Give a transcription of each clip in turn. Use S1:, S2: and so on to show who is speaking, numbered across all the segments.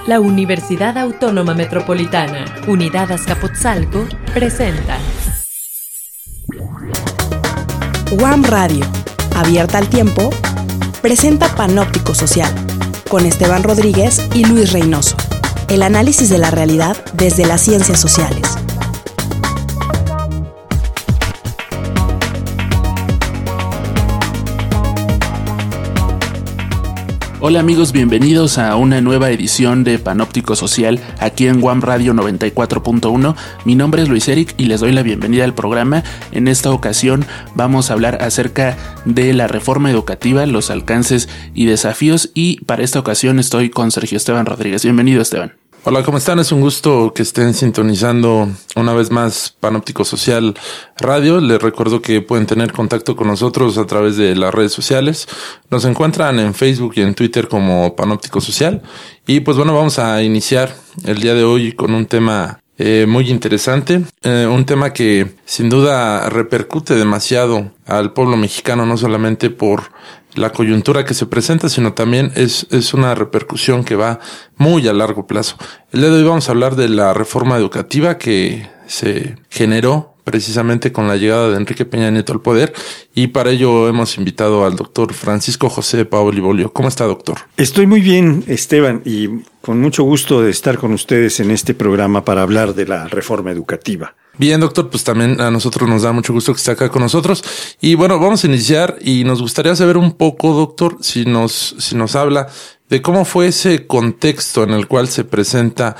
S1: La Universidad Autónoma Metropolitana, Unidad Azcapotzalco, presenta
S2: UAM Radio, abierta al tiempo, presenta Panóptico Social, con Esteban Rodríguez y Luis Reynoso. El análisis de la realidad desde las ciencias sociales.
S3: Hola amigos, bienvenidos a una nueva edición de Panóptico Social aquí en UAM Radio 94.1. Mi nombre es Luis Eric y les doy la bienvenida al programa. En esta ocasión vamos a hablar acerca de la reforma educativa, los alcances y desafíos, y para esta ocasión estoy con Sergio Esteban Rodríguez. Bienvenido, Esteban.
S4: Hola, ¿cómo están? Es un gusto que estén sintonizando una vez más Panóptico Social Radio. Les recuerdo que pueden tener contacto con nosotros a través de las redes sociales. Nos encuentran en Facebook y en Twitter como Panóptico Social. Y pues bueno, vamos a iniciar el día de hoy con un tema muy interesante, un tema que sin duda repercute demasiado al pueblo mexicano, no solamente por la coyuntura que se presenta, sino también es una repercusión que va muy a largo plazo. El día de hoy vamos a hablar de la reforma educativa que se generó precisamente con la llegada de Enrique Peña Nieto al poder, y para ello hemos invitado al doctor Francisco José Paoli Bolio. ¿Cómo está, doctor?
S5: Estoy muy bien, Esteban, y con mucho gusto de estar con ustedes en este programa para hablar de la reforma educativa.
S4: Bien, doctor, pues también a nosotros nos da mucho gusto que esté acá con nosotros. Y bueno, vamos a iniciar y nos gustaría saber un poco, doctor, si nos habla de cómo fue ese contexto en el cual se presenta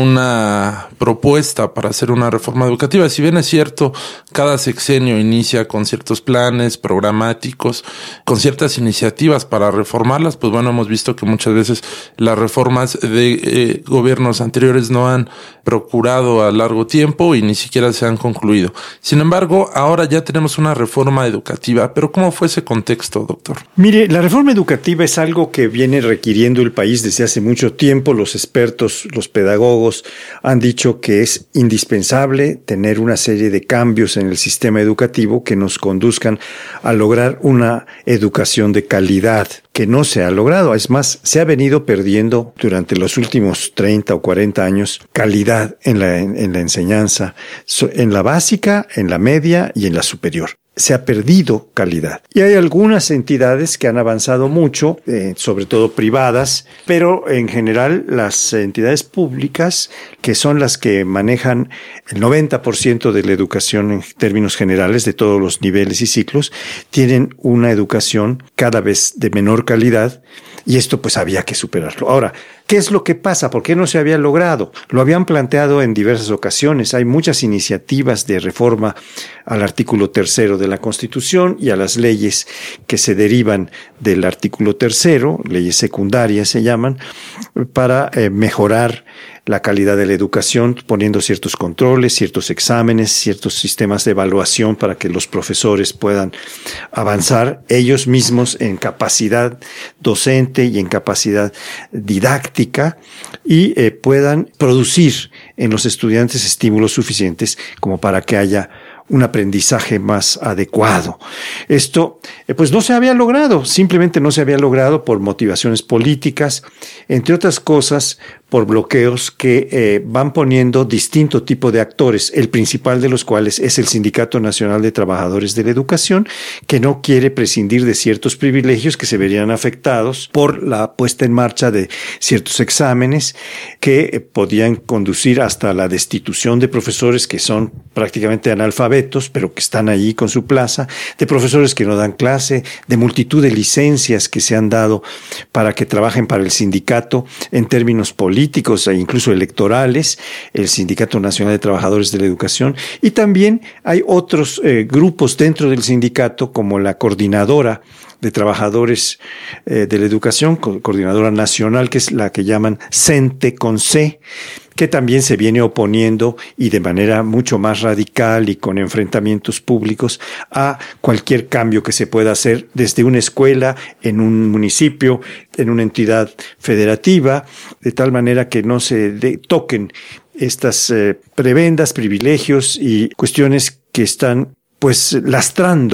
S4: una propuesta para hacer una reforma educativa. Si bien es cierto, cada sexenio inicia con ciertos planes programáticos, con ciertas iniciativas para reformarlas, pues bueno, hemos visto que muchas veces las reformas de gobiernos anteriores no han procurado a largo tiempo y ni siquiera se han concluido. Sin embargo, ahora ya tenemos una reforma educativa, pero ¿cómo fue ese contexto, doctor?
S5: Mire, la reforma educativa es algo que viene requiriendo el país desde hace mucho tiempo. Los expertos, los pedagogos, han dicho que es indispensable tener una serie de cambios en el sistema educativo que nos conduzcan a lograr una educación de calidad que no se ha logrado. Es más, se ha venido perdiendo durante los últimos 30 o 40 años calidad en la enseñanza, en la básica, en la media y en la superior. Se ha perdido calidad. Y hay algunas entidades que han avanzado mucho, sobre todo privadas, pero en general las entidades públicas, que son las que manejan el 90% de la educación en términos generales de todos los niveles y ciclos, tienen una educación cada vez de menor calidad, y esto pues había que superarlo. Ahora, ¿qué es lo que pasa? ¿Por qué no se había logrado? Lo habían planteado en diversas ocasiones. Hay muchas iniciativas de reforma al artículo 3 de la Constitución y a las leyes que se derivan del artículo 3, leyes secundarias se llaman, para mejorar la calidad de la educación, poniendo ciertos controles, ciertos exámenes, ciertos sistemas de evaluación para que los profesores puedan avanzar ellos mismos en capacidad docente y en capacidad didáctica y puedan producir en los estudiantes estímulos suficientes como para que haya un aprendizaje más adecuado. Esto, pues no se había logrado, simplemente no se había logrado por motivaciones políticas, entre otras cosas, por bloqueos que van poniendo distinto tipo de actores, el principal de los cuales es el Sindicato Nacional de Trabajadores de la Educación, que no quiere prescindir de ciertos privilegios que se verían afectados por la puesta en marcha de ciertos exámenes que podían conducir hasta la destitución de profesores que son prácticamente analfabetos, pero que están allí con su plaza, de profesores que no dan clase, de multitud de licencias que se han dado para que trabajen para el sindicato en términos políticos e incluso electorales, el Sindicato Nacional de Trabajadores de la Educación, y también hay otros grupos dentro del sindicato como la Coordinadora de Trabajadores de la Educación, Coordinadora Nacional, que es la que llaman CENTE con C, que también se viene oponiendo y de manera mucho más radical y con enfrentamientos públicos a cualquier cambio que se pueda hacer desde una escuela, en un municipio, en una entidad federativa, de tal manera que no se toquen estas prebendas, privilegios y cuestiones que están pues lastrando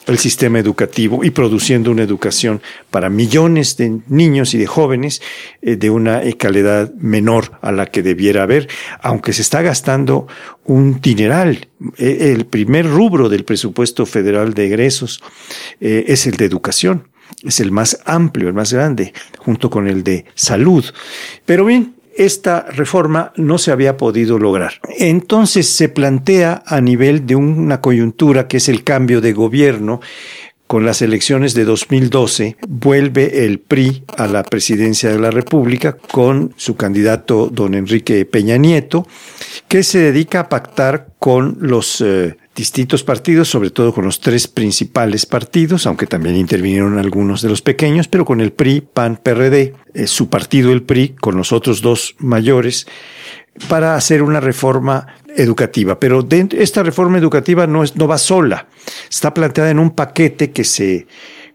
S5: el sistema educativo y produciendo una educación para millones de niños y de jóvenes de una calidad menor a la que debiera haber, aunque se está gastando un dineral. El primer rubro del presupuesto federal de egresos es el de educación. Es el más amplio, el más grande, junto con el de salud. Pero bien, esta reforma no se había podido lograr. Entonces se plantea a nivel de una coyuntura que es el cambio de gobierno. Con las elecciones de 2012 vuelve el PRI a la presidencia de la República con su candidato don Enrique Peña Nieto, que se dedica a pactar con los distintos partidos, sobre todo con los tres principales partidos, aunque también intervinieron algunos de los pequeños, pero con el PRI, PAN, PRD, su partido el PRI, con los otros dos mayores, para hacer una reforma educativa. Pero esta reforma educativa no va sola, está planteada en un paquete que se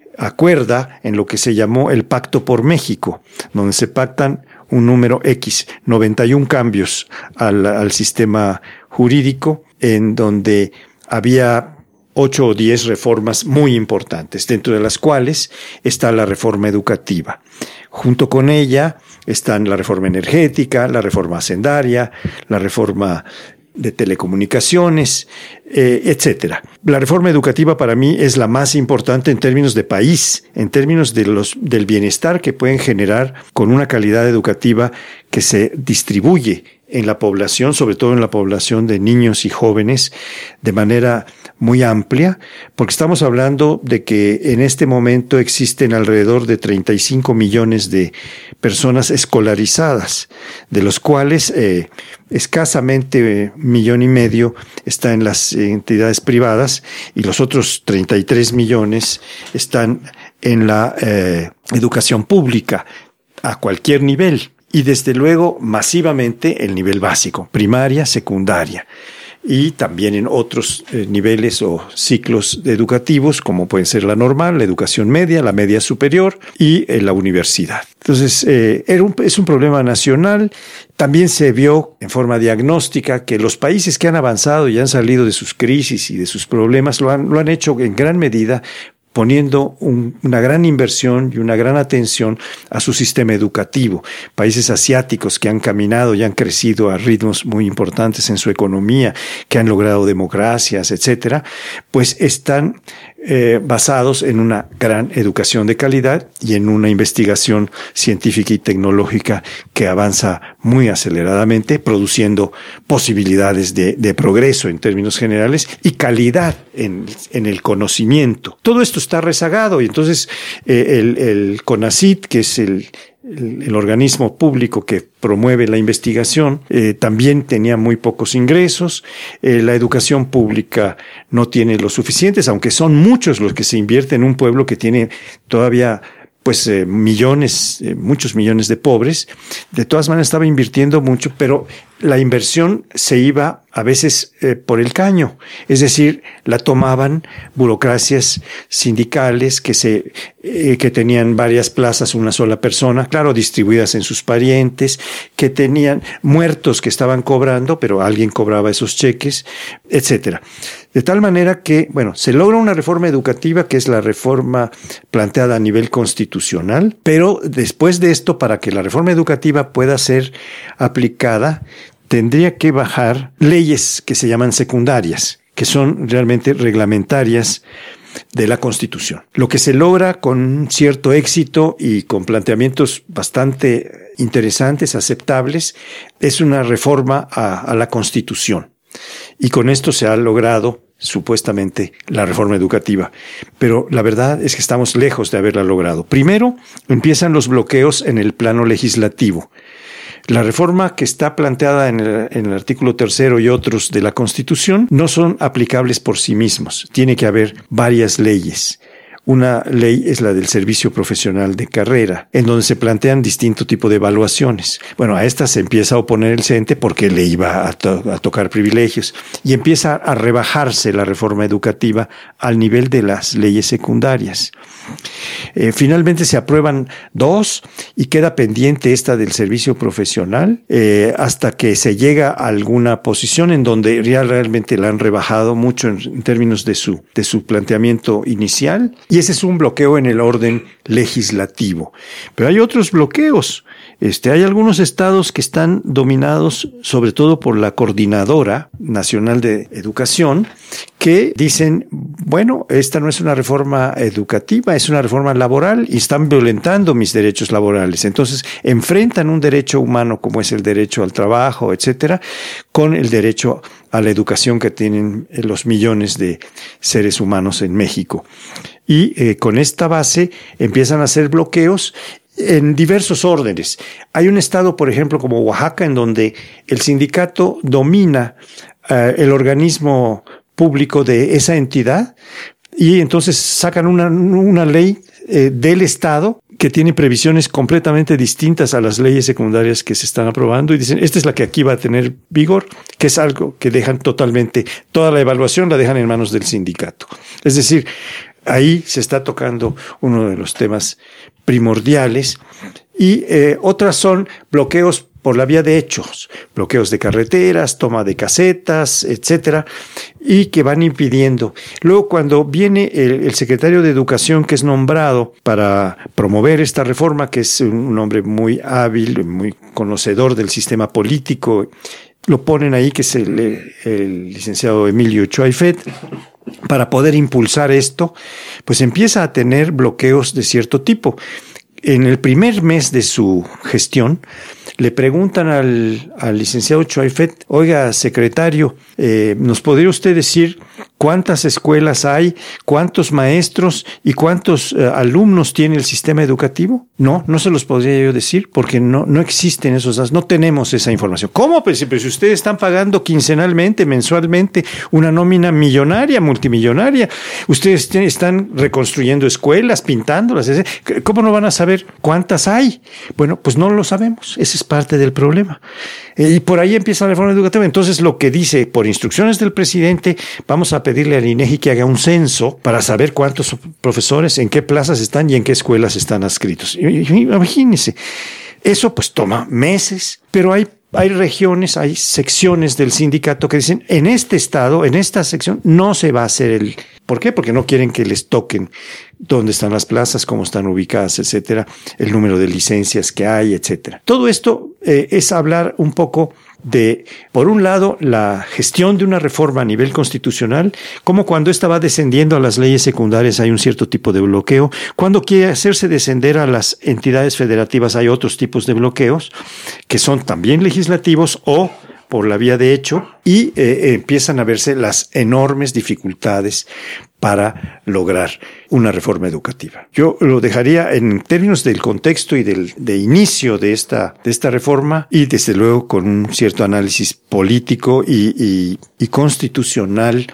S5: acuerda en lo que se llamó el Pacto por México, donde se pactan un número X, 91 cambios al sistema jurídico, en donde había 8 o 10 reformas muy importantes, dentro de las cuales está la reforma educativa. Junto con ella están la reforma energética, la reforma hacendaria, la reforma de telecomunicaciones, etcétera. La reforma educativa para mí es la más importante en términos de país, en términos del bienestar que pueden generar con una calidad educativa que se distribuye en la población, sobre todo en la población de niños y jóvenes, de manera muy amplia, porque estamos hablando de que en este momento existen alrededor de 35 millones de personas escolarizadas, de los cuales escasamente 1,5 millones está en las entidades privadas y los otros 33 millones están en la educación pública a cualquier nivel. Y desde luego masivamente el nivel básico, primaria, secundaria, y también en otros niveles o ciclos educativos como pueden ser la normal, la educación media, la media superior y la universidad. Entonces es un problema nacional. También se vio en forma diagnóstica que los países que han avanzado y han salido de sus crisis y de sus problemas lo han hecho en gran medida poniendo una gran inversión y una gran atención a su sistema educativo. Países asiáticos que han caminado y han crecido a ritmos muy importantes en su economía, que han logrado democracias, etcétera, pues están basados en una gran educación de calidad y en una investigación científica y tecnológica que avanza muy aceleradamente, produciendo posibilidades de progreso en términos generales y calidad en el conocimiento. Todo esto está rezagado y entonces el CONACYT, que es el organismo público que promueve la investigación, también tenía muy pocos ingresos. La educación pública no tiene los suficientes, aunque son muchos los que se invierten en un pueblo que tiene todavía muchos millones de pobres. De todas maneras estaba invirtiendo mucho, pero la inversión se iba a veces por el caño. Es decir, la tomaban burocracias sindicales que tenían varias plazas, una sola persona, claro, distribuidas en sus parientes, que tenían muertos que estaban cobrando, pero alguien cobraba esos cheques, etcétera. De tal manera que, se logra una reforma educativa que es la reforma planteada a nivel constitucional, pero después de esto, para que la reforma educativa pueda ser aplicada, tendría que bajar leyes que se llaman secundarias, que son realmente reglamentarias de la Constitución. Lo que se logra con cierto éxito y con planteamientos bastante interesantes, aceptables, es una reforma a la Constitución. Y con esto se ha logrado supuestamente la reforma educativa. Pero la verdad es que estamos lejos de haberla logrado. Primero, empiezan los bloqueos en el plano legislativo. La reforma que está planteada en el artículo 3 y otros de la Constitución no son aplicables por sí mismos. Tiene que haber varias leyes. Una ley es la del servicio profesional de carrera, en donde se plantean distinto tipo de evaluaciones. Bueno, a esta se empieza a oponer el CENTE porque le iba a tocar privilegios y empieza a rebajarse la reforma educativa al nivel de las leyes secundarias. Finalmente se aprueban 2 y queda pendiente esta del servicio profesional hasta que se llega a alguna posición en donde realmente la han rebajado mucho en términos de su planteamiento inicial, y ese es un bloqueo en el orden legislativo. Pero hay otros bloqueos. Hay algunos estados que están dominados sobre todo por la Coordinadora Nacional de Educación, que dicen, bueno, esta no es una reforma educativa, es una reforma laboral y están violentando mis derechos laborales. Entonces enfrentan un derecho humano como es el derecho al trabajo, etcétera, con el derecho a la educación que tienen los millones de seres humanos en México. Y con esta base empiezan a hacer bloqueos en diversos órdenes. Hay un estado, por ejemplo, como Oaxaca, en donde el sindicato domina el organismo público de esa entidad y entonces sacan una ley del estado que tiene previsiones completamente distintas a las leyes secundarias que se están aprobando y dicen, esta es la que aquí va a tener vigor, que es algo que dejan totalmente, toda la evaluación la dejan en manos del sindicato. Es decir, ahí se está tocando uno de los temas primordiales y otras son bloqueos por la vía de hechos, bloqueos de carreteras, toma de casetas, etcétera, y que van impidiendo. Luego, cuando viene el secretario de Educación que es nombrado para promover esta reforma, que es un hombre muy hábil, muy conocedor del sistema político, lo ponen ahí, que es el licenciado Emilio Choaifet, para poder impulsar esto, pues empieza a tener bloqueos de cierto tipo. En el primer mes de su gestión, le preguntan al licenciado Choaifet, oiga, secretario, ¿nos podría usted decir cuántas escuelas hay, cuántos maestros y cuántos alumnos tiene el sistema educativo? No se los podría yo decir porque no existen esos datos, no tenemos esa información. ¿Cómo? Pues si ustedes están pagando quincenalmente, mensualmente, una nómina millonaria, multimillonaria, ustedes están reconstruyendo escuelas, pintándolas, ¿cómo no van a saber cuántas hay? Bueno, pues no lo sabemos, ese es parte del problema. Y por ahí empieza la reforma educativa. Entonces, lo que dice, por instrucciones del presidente, vamos a pedirle al INEGI que haga un censo para saber cuántos profesores, en qué plazas están y en qué escuelas están adscritos. Imagínense, eso pues toma meses, pero hay regiones, hay secciones del sindicato que dicen, en este estado, en esta sección, no se va a hacer ¿Por qué? Porque no quieren que les toquen dónde están las plazas, cómo están ubicadas, etcétera, el número de licencias que hay, etcétera. Todo esto es hablar un poco de, por un lado, la gestión de una reforma a nivel constitucional, como cuando esta va descendiendo a las leyes secundarias hay un cierto tipo de bloqueo, cuando quiere hacerse descender a las entidades federativas hay otros tipos de bloqueos, que son también legislativos o por la vía de hecho, y empiezan a verse las enormes dificultades para lograr una reforma educativa. Yo lo dejaría en términos del contexto y de inicio de esta reforma y desde luego con un cierto análisis político y constitucional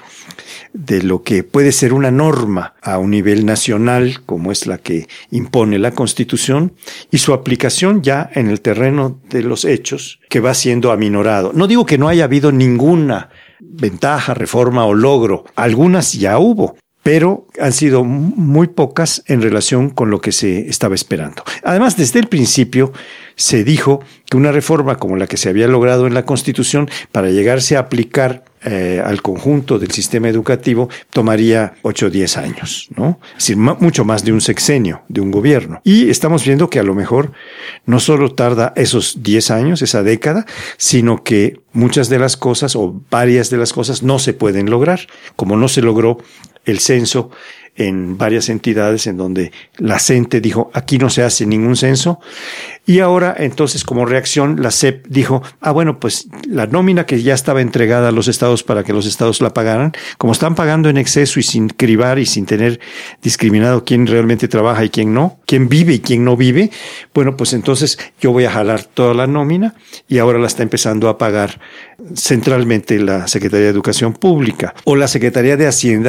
S5: de lo que puede ser una norma a un nivel nacional, como es la que impone la Constitución, y su aplicación ya en el terreno de los hechos, que va siendo aminorado. No digo que no haya habido ninguna ventaja, reforma o logro. Algunas ya hubo, pero han sido muy pocas en relación con lo que se estaba esperando. Además, desde el principio se dijo que una reforma como la que se había logrado en la Constitución, para llegarse a aplicar al conjunto del sistema educativo, tomaría 8 o 10 años, ¿no? Es decir, mucho más de un sexenio de un gobierno. Y estamos viendo que a lo mejor no solo tarda esos 10 años, esa década, sino que muchas de las cosas o varias de las cosas no se pueden lograr, como no se logró el censo en varias entidades en donde la CENTE dijo, aquí no se hace ningún censo. Y ahora, entonces, como reacción, la SEP dijo, bueno, pues la nómina que ya estaba entregada a los estados para que los estados la pagaran, como están pagando en exceso y sin cribar y sin tener discriminado quién realmente trabaja y quién no, quién vive y quién no vive, bueno, pues entonces yo voy a jalar toda la nómina y ahora la está empezando a pagar centralmente la Secretaría de Educación Pública o la Secretaría de Hacienda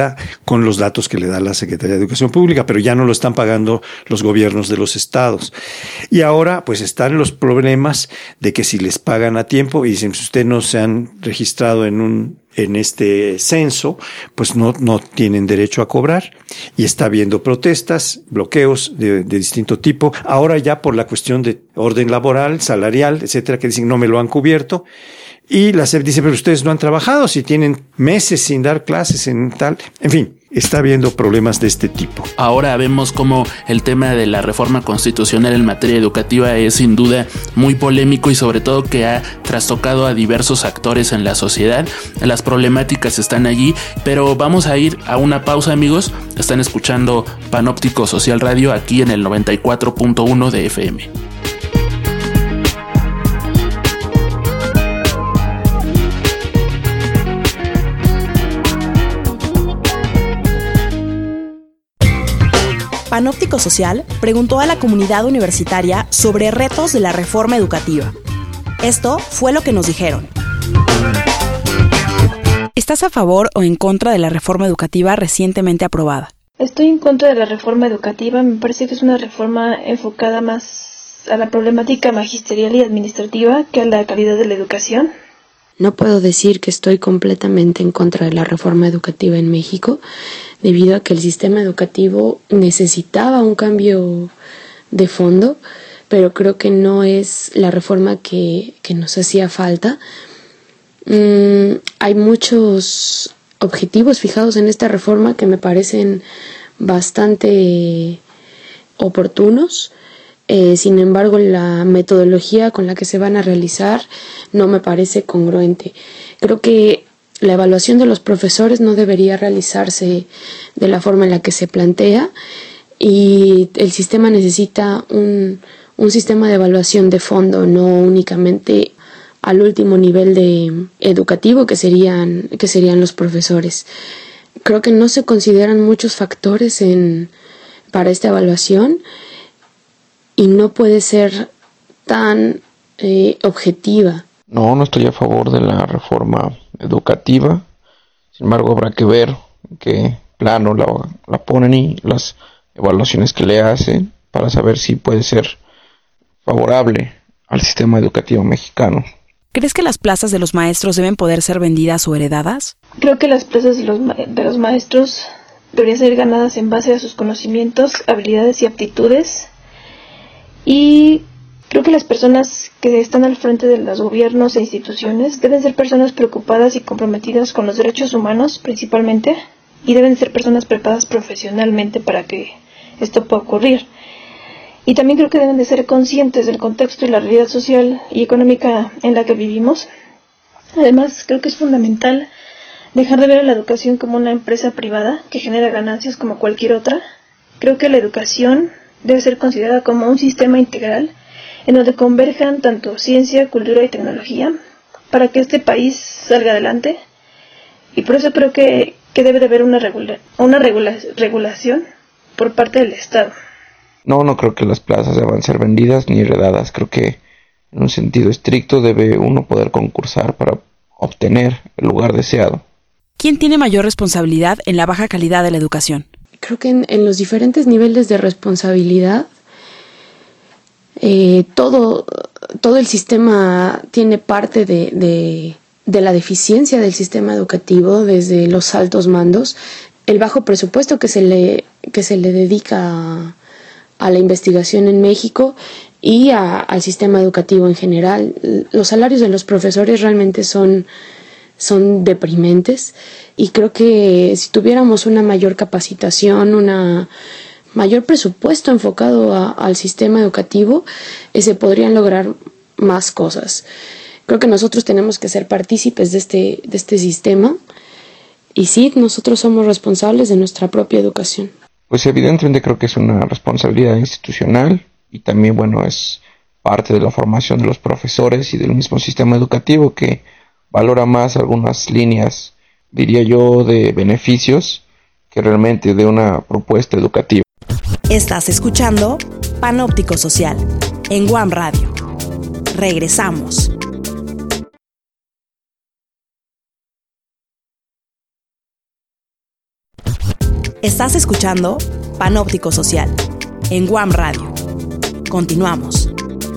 S5: con los datos que le da la Secretaría de Educación Pública, pero ya no lo están pagando los gobiernos de los estados. Y ahora pues están los problemas de que si les pagan a tiempo y dicen si ustedes no se han registrado en este censo, pues no tienen derecho a cobrar, y está habiendo protestas, bloqueos de distinto tipo, ahora ya por la cuestión de orden laboral, salarial, etcétera, que dicen no me lo han cubierto. Y la SEP dice, pero ustedes no han trabajado, si tienen meses sin dar clases en tal. En fin, está habiendo problemas de este tipo.
S3: Ahora vemos cómo el tema de la reforma constitucional en materia educativa es sin duda muy polémico y sobre todo que ha trastocado a diversos actores en la sociedad. Las problemáticas están allí, pero vamos a ir a una pausa, amigos. Están escuchando Panóptico Social Radio aquí en el 94.1 de FM.
S2: Panóptico Social preguntó a la comunidad universitaria sobre retos de la reforma educativa. Esto fue lo que nos dijeron. ¿Estás a favor o en contra de la reforma educativa recientemente aprobada?
S6: Estoy en contra de la reforma educativa. Me parece que es una reforma enfocada más a la problemática magisterial y administrativa que a la calidad de la educación.
S7: No puedo decir que estoy completamente en contra de la reforma educativa en México, debido a que el sistema educativo necesitaba un cambio de fondo, pero creo que no es la reforma que nos hacía falta. Hay muchos objetivos fijados en esta reforma que me parecen bastante oportunos. Sin embargo, la metodología con la que se van a realizar no me parece congruente. Creo que la evaluación de los profesores no debería realizarse de la forma en la que se plantea, y el sistema necesita un sistema de evaluación de fondo, no únicamente al último nivel educativo que serían los profesores. Creo que no se consideran muchos factores para esta evaluación, y no puede ser tan objetiva.
S8: No estoy a favor de la reforma educativa. Sin embargo, habrá que ver en qué plano la ponen y las evaluaciones que le hacen para saber si puede ser favorable al sistema educativo mexicano.
S2: ¿Crees que las plazas de los maestros deben poder ser vendidas o heredadas?
S6: Creo que las plazas de los maestros deberían ser ganadas en base a sus conocimientos, habilidades y aptitudes. Y creo que las personas que están al frente de los gobiernos e instituciones deben ser personas preocupadas y comprometidas con los derechos humanos principalmente, y deben ser personas preparadas profesionalmente para que esto pueda ocurrir. Y también creo que deben de ser conscientes del contexto y la realidad social y económica en la que vivimos. Además, creo que es fundamental dejar de ver a la educación como una empresa privada que genera ganancias como cualquier otra. Creo que la educación debe ser considerada como un sistema integral en donde converjan tanto ciencia, cultura y tecnología para que este país salga adelante. Y por eso creo que debe de haber una regulación por parte del Estado.
S8: No creo que las plazas deban ser vendidas ni heredadas. Creo que en un sentido estricto debe uno poder concursar para obtener el lugar deseado.
S2: ¿Quién tiene mayor responsabilidad en la baja calidad de la educación?
S7: Creo que en los diferentes niveles de responsabilidad, todo el sistema tiene parte de la deficiencia del sistema educativo, desde los altos mandos, el bajo presupuesto que se le dedica a la investigación en México y al sistema educativo en general. Los salarios de los profesores realmente son deprimentes, y creo que si tuviéramos una mayor capacitación, una mayor presupuesto enfocado al sistema educativo, se podrían lograr más cosas. Creo que nosotros tenemos que ser partícipes de este sistema, y sí, nosotros somos responsables de nuestra propia educación.
S8: Pues evidentemente creo que es una responsabilidad institucional, y también es parte de la formación de los profesores y del mismo sistema educativo, que valora más algunas líneas, diría yo, de beneficios que realmente de una propuesta educativa.
S2: Estás escuchando Panóptico Social en Guam Radio. Regresamos. Estás escuchando Panóptico Social en Guam Radio. Continuamos.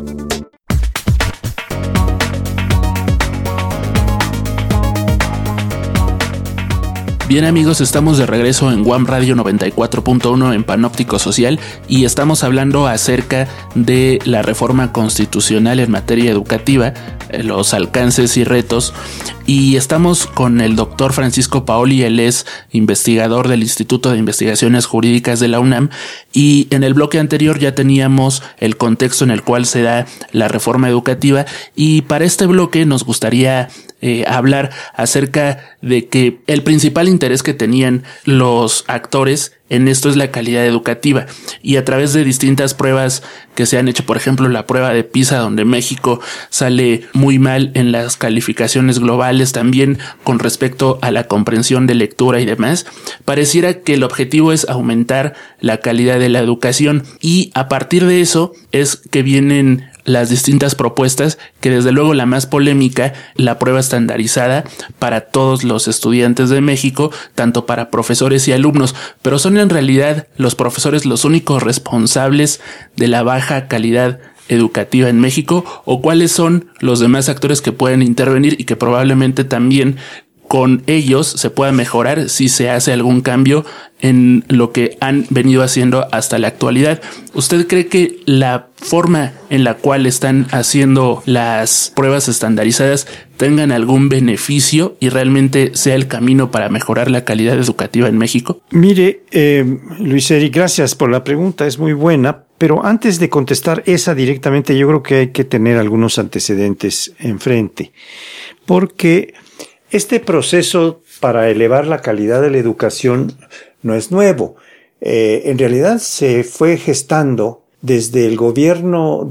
S3: Bien amigos, estamos de regreso en Guam Radio 94.1 en Panóptico Social y estamos hablando acerca de la reforma constitucional en materia educativa, los alcances y retos, y estamos con el doctor Francisco Paoli. Él es investigador del Instituto de Investigaciones Jurídicas de la UNAM, y en el bloque anterior ya teníamos el contexto en el cual se da la reforma educativa, y para este bloque nos gustaría hablar acerca de que el principal interés que tenían los actores en esto es la calidad educativa, y a través de distintas pruebas que se han hecho, por ejemplo la prueba de PISA, donde México sale muy mal en las calificaciones globales, también con respecto a la comprensión de lectura y demás, pareciera que el objetivo es aumentar la calidad de la educación, y a partir de eso es que vienen las distintas propuestas, que desde luego la más polémica, la prueba estandarizada para todos los estudiantes de México, tanto para profesores y alumnos. Pero ¿son en realidad los profesores los únicos responsables de la baja calidad educativa en México, o cuáles son los demás actores que pueden intervenir y que probablemente también con ellos se pueda mejorar si se hace algún cambio en lo que han venido haciendo hasta la actualidad? ¿Usted cree que la forma en la cual están haciendo las pruebas estandarizadas tengan algún beneficio y realmente sea el camino para mejorar la calidad educativa en México?
S5: Mire, Luis Eric, gracias por la pregunta, es muy buena, pero antes de contestar esa directamente, yo creo que hay que tener algunos antecedentes enfrente, porque este proceso para elevar la calidad de la educación no es nuevo. En realidad se fue gestando desde el gobierno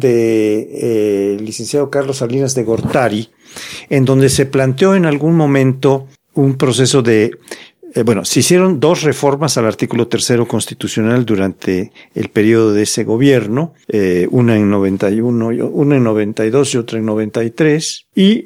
S5: de licenciado Carlos Salinas de Gortari, en donde se planteó en algún momento un proceso de se hicieron dos reformas al artículo 3 constitucional durante el periodo de ese gobierno, una en 91, una en 92 y otra en 93, y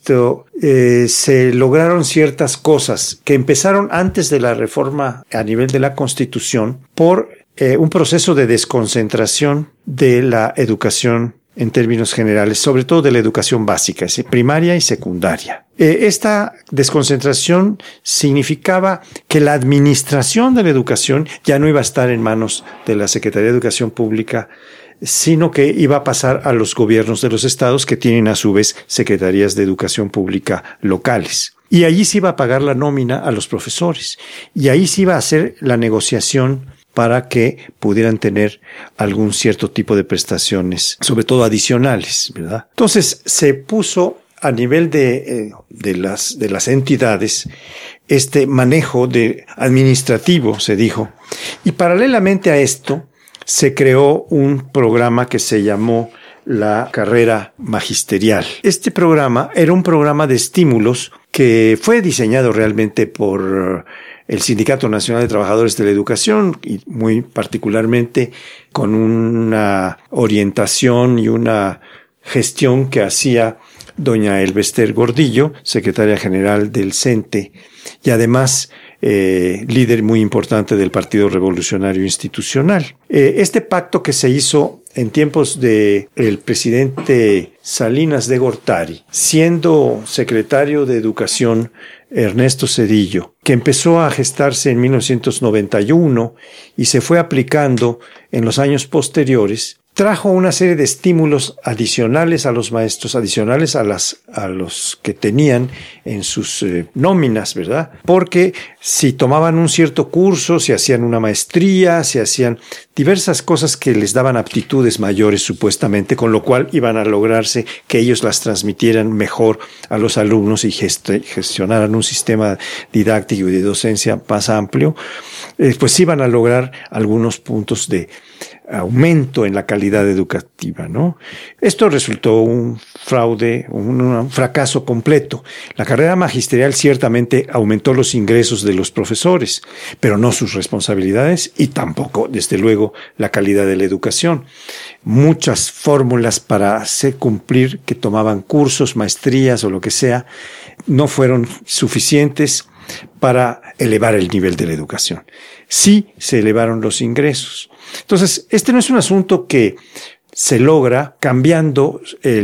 S5: se lograron ciertas cosas que empezaron antes de la reforma a nivel de la Constitución por un proceso de desconcentración de la educación en términos generales, sobre todo de la educación básica, primaria y secundaria. Esta desconcentración significaba que la administración de la educación ya no iba a estar en manos de la Secretaría de Educación Pública, sino que iba a pasar a los gobiernos de los estados, que tienen a su vez secretarías de educación pública locales. Y allí se iba a pagar la nómina a los profesores, y ahí se iba a hacer la negociación para que pudieran tener algún cierto tipo de prestaciones, sobre todo adicionales, ¿verdad? Entonces se puso a nivel de las entidades este manejo administrativo, se dijo, y paralelamente a esto se creó un programa que se llamó la carrera magisterial. Este programa era un programa de estímulos que fue diseñado realmente por el Sindicato Nacional de Trabajadores de la Educación, y muy particularmente con una orientación y una gestión que hacía doña Elbester Gordillo, secretaria general del CENTE, y además líder muy importante del Partido Revolucionario Institucional. Este pacto que se hizo en tiempos de el presidente Salinas de Gortari, siendo secretario de Educación Ernesto Zedillo, que empezó a gestarse en 1991 y se fue aplicando en los años posteriores, trajo una serie de estímulos adicionales a los maestros, adicionales a los que tenían en sus nóminas, ¿verdad? Porque si tomaban un cierto curso, si hacían una maestría, si hacían diversas cosas que les daban aptitudes mayores supuestamente, con lo cual iban a lograrse que ellos las transmitieran mejor a los alumnos y gestionaran un sistema didáctico y de docencia más amplio, pues iban a lograr algunos puntos de aumento en la calidad educativa, ¿no? Esto resultó un fraude, un fracaso completo. La carrera magisterial ciertamente aumentó los ingresos de los profesores, pero no sus responsabilidades y tampoco, desde luego, la calidad de la educación. Muchas fórmulas para hacer cumplir que tomaban cursos, maestrías o lo que sea, no fueron suficientes para elevar el nivel de la educación. Sí se elevaron los ingresos. Entonces, este no es un asunto que se logra cambiando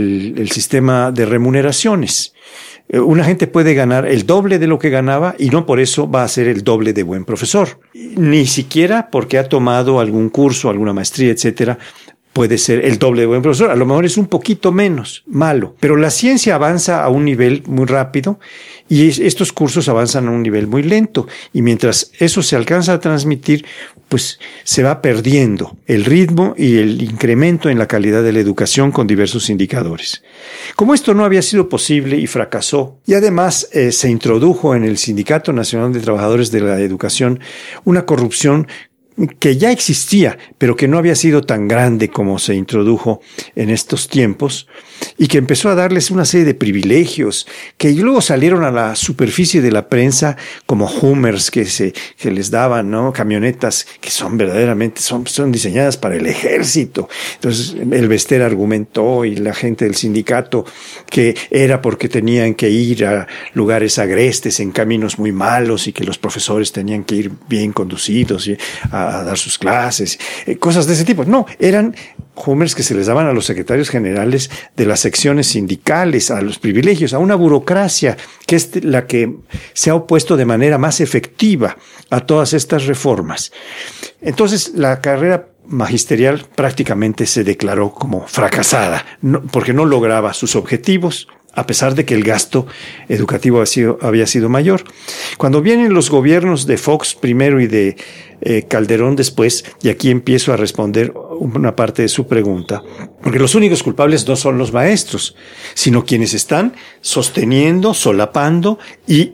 S5: el sistema de remuneraciones. Una gente puede ganar el doble de lo que ganaba y no por eso va a ser el doble de buen profesor. Ni siquiera porque ha tomado algún curso, alguna maestría, etcétera, puede ser el doble de buen profesor. A lo mejor es un poquito menos malo, pero la ciencia avanza a un nivel muy rápido y estos cursos avanzan a un nivel muy lento. Y mientras eso se alcanza a transmitir, pues se va perdiendo el ritmo y el incremento en la calidad de la educación con diversos indicadores. Como esto no había sido posible y fracasó, y además se introdujo en el Sindicato Nacional de Trabajadores de la Educación una corrupción que ya existía, pero que no había sido tan grande como se introdujo en estos tiempos, y que empezó a darles una serie de privilegios que luego salieron a la superficie de la prensa como Hummers que les daban, ¿no? Camionetas que son verdaderamente, son diseñadas para el ejército. Entonces el Bester argumentó y la gente del sindicato que era porque tenían que ir a lugares agrestes en caminos muy malos y que los profesores tenían que ir bien conducidos y a dar sus clases, cosas de ese tipo. No, eran Hummers que se les daban a los secretarios generales de las secciones sindicales, a los privilegios, a una burocracia que es la que se ha opuesto de manera más efectiva a todas estas reformas. Entonces, la carrera magisterial prácticamente se declaró como fracasada, porque no lograba sus objetivos, a pesar de que el gasto educativo había sido mayor. Cuando vienen los gobiernos de Fox primero y de Calderón después, y aquí empiezo a responder una parte de su pregunta, porque los únicos culpables no son los maestros, sino quienes están sosteniendo, solapando y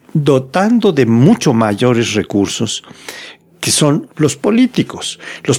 S5: dotando de mucho mayores recursos, que son los políticos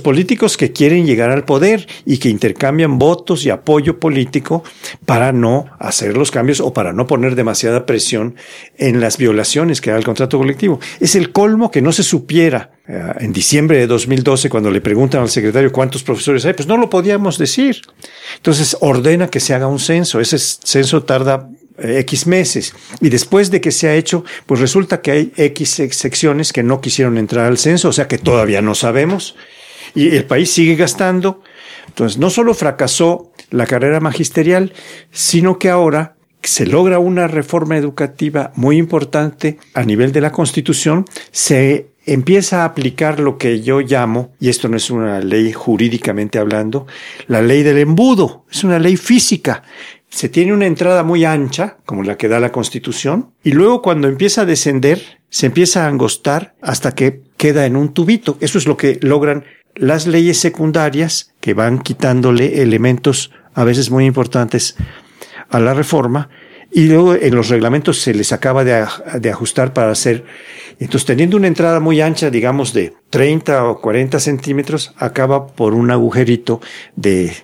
S5: que quieren llegar al poder y que intercambian votos y apoyo político para no hacer los cambios o para no poner demasiada presión en las violaciones que da el contrato colectivo. Es el colmo que no se supiera. En diciembre de 2012, cuando le preguntan al secretario cuántos profesores hay, pues no lo podíamos decir. Entonces ordena que se haga un censo. Ese censo tarda X meses, y después de que se ha hecho, pues resulta que hay X secciones que no quisieron entrar al censo, o sea que todavía no sabemos, y el país sigue gastando. Entonces no solo fracasó la carrera magisterial, sino que ahora se logra una reforma educativa muy importante a nivel de la Constitución, se empieza a aplicar lo que yo llamo, y esto no es una ley jurídicamente hablando, la ley del embudo, es una ley física. Se tiene una entrada muy ancha, como la que da la Constitución, y luego cuando empieza a descender, se empieza a angostar hasta que queda en un tubito. Eso es lo que logran las leyes secundarias, que van quitándole elementos a veces muy importantes a la reforma, y luego en los reglamentos se les acaba de ajustar para hacer. Entonces, teniendo una entrada muy ancha, digamos de 30 o 40 centímetros, acaba por un agujerito de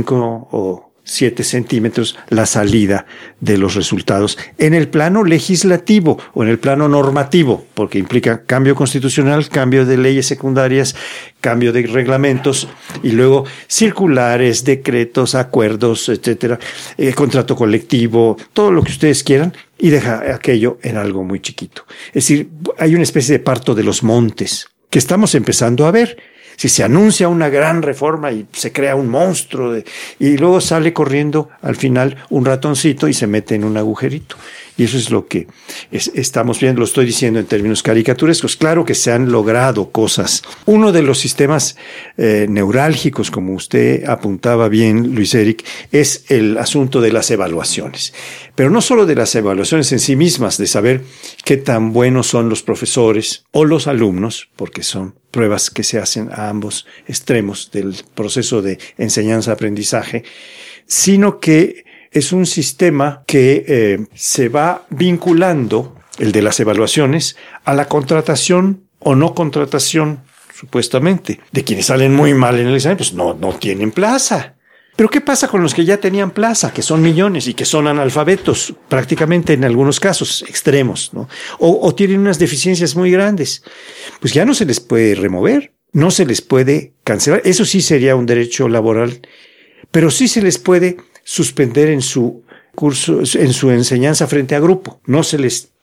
S5: 5 o 7 centímetros la salida de los resultados en el plano legislativo o en el plano normativo, porque implica cambio constitucional, cambio de leyes secundarias, cambio de reglamentos y luego circulares, decretos, acuerdos, etcétera, contrato colectivo, todo lo que ustedes quieran, y deja aquello en algo muy chiquito. Es decir, hay una especie de parto de los montes que estamos empezando a ver. Si se anuncia una gran reforma y se crea un monstruo y luego sale corriendo al final un ratoncito y se mete en un agujerito. Y eso es lo que estamos viendo, lo estoy diciendo en términos caricaturescos. Claro que se han logrado cosas. Uno de los sistemas neurálgicos, como usted apuntaba bien, Luis Eric, es el asunto de las evaluaciones. Pero no solo de las evaluaciones en sí mismas, de saber qué tan buenos son los profesores o los alumnos, porque son pruebas que se hacen a ambos extremos del proceso de enseñanza-aprendizaje, sino que es un sistema que se va vinculando, el de las evaluaciones, a la contratación o no contratación, supuestamente, de quienes salen muy mal en el examen, pues no tienen plaza. Pero ¿qué pasa con los que ya tenían plaza, que son millones y que son analfabetos, prácticamente en algunos casos extremos, ¿no? O tienen unas deficiencias muy grandes? Pues ya no se les puede remover, no se les puede cancelar. Eso sí sería un derecho laboral, pero sí se les puede suspender en su curso, en su enseñanza frente a grupo. No se les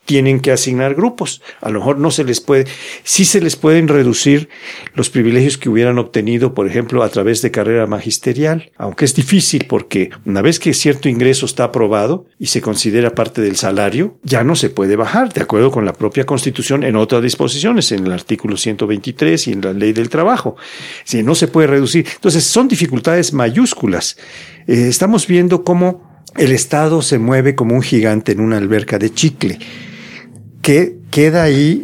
S5: tienen que asignar grupos. A lo mejor sí se les pueden reducir los privilegios que hubieran obtenido, por ejemplo, a través de carrera magisterial, aunque es difícil porque una vez que cierto ingreso está aprobado y se considera parte del salario, ya no se puede bajar, de acuerdo con la propia Constitución en otras disposiciones, en el artículo 123 y en la Ley del Trabajo. Sí, no se puede reducir. Entonces, son dificultades mayúsculas. Estamos viendo cómo el Estado se mueve como un gigante en una alberca de chicle, que queda ahí,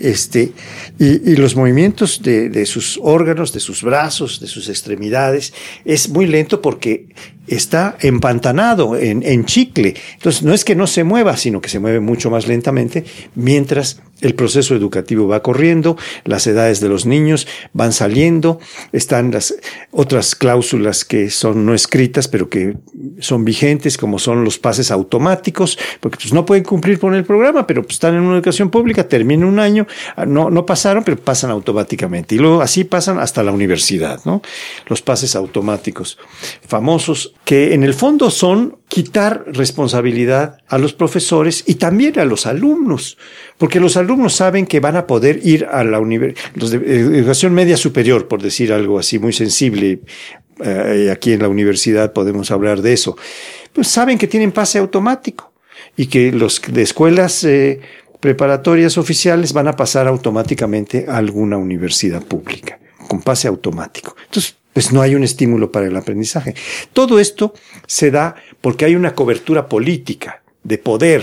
S5: y los movimientos de sus órganos, de sus brazos, de sus extremidades, es muy lento porque está empantanado en chicle. Entonces, no es que no se mueva, sino que se mueve mucho más lentamente, mientras el proceso educativo va corriendo, las edades de los niños van saliendo, están las otras cláusulas que son no escritas, pero que son vigentes, como son los pases automáticos, porque pues no pueden cumplir con el programa, pero pues están en una educación pública, termina un año, no pasaron, pero pasan automáticamente. Y luego así pasan hasta la universidad, ¿no? Los pases automáticos famosos, que en el fondo son quitar responsabilidad a los profesores y también a los alumnos, porque los alumnos saben que van a poder ir a la educación media superior, por decir algo así muy sensible. Aquí en la universidad podemos hablar de eso. Pues saben que tienen pase automático y que los de escuelas preparatorias oficiales van a pasar automáticamente a alguna universidad pública con pase automático. Entonces, pues no hay un estímulo para el aprendizaje. Todo esto se da porque hay una cobertura política de poder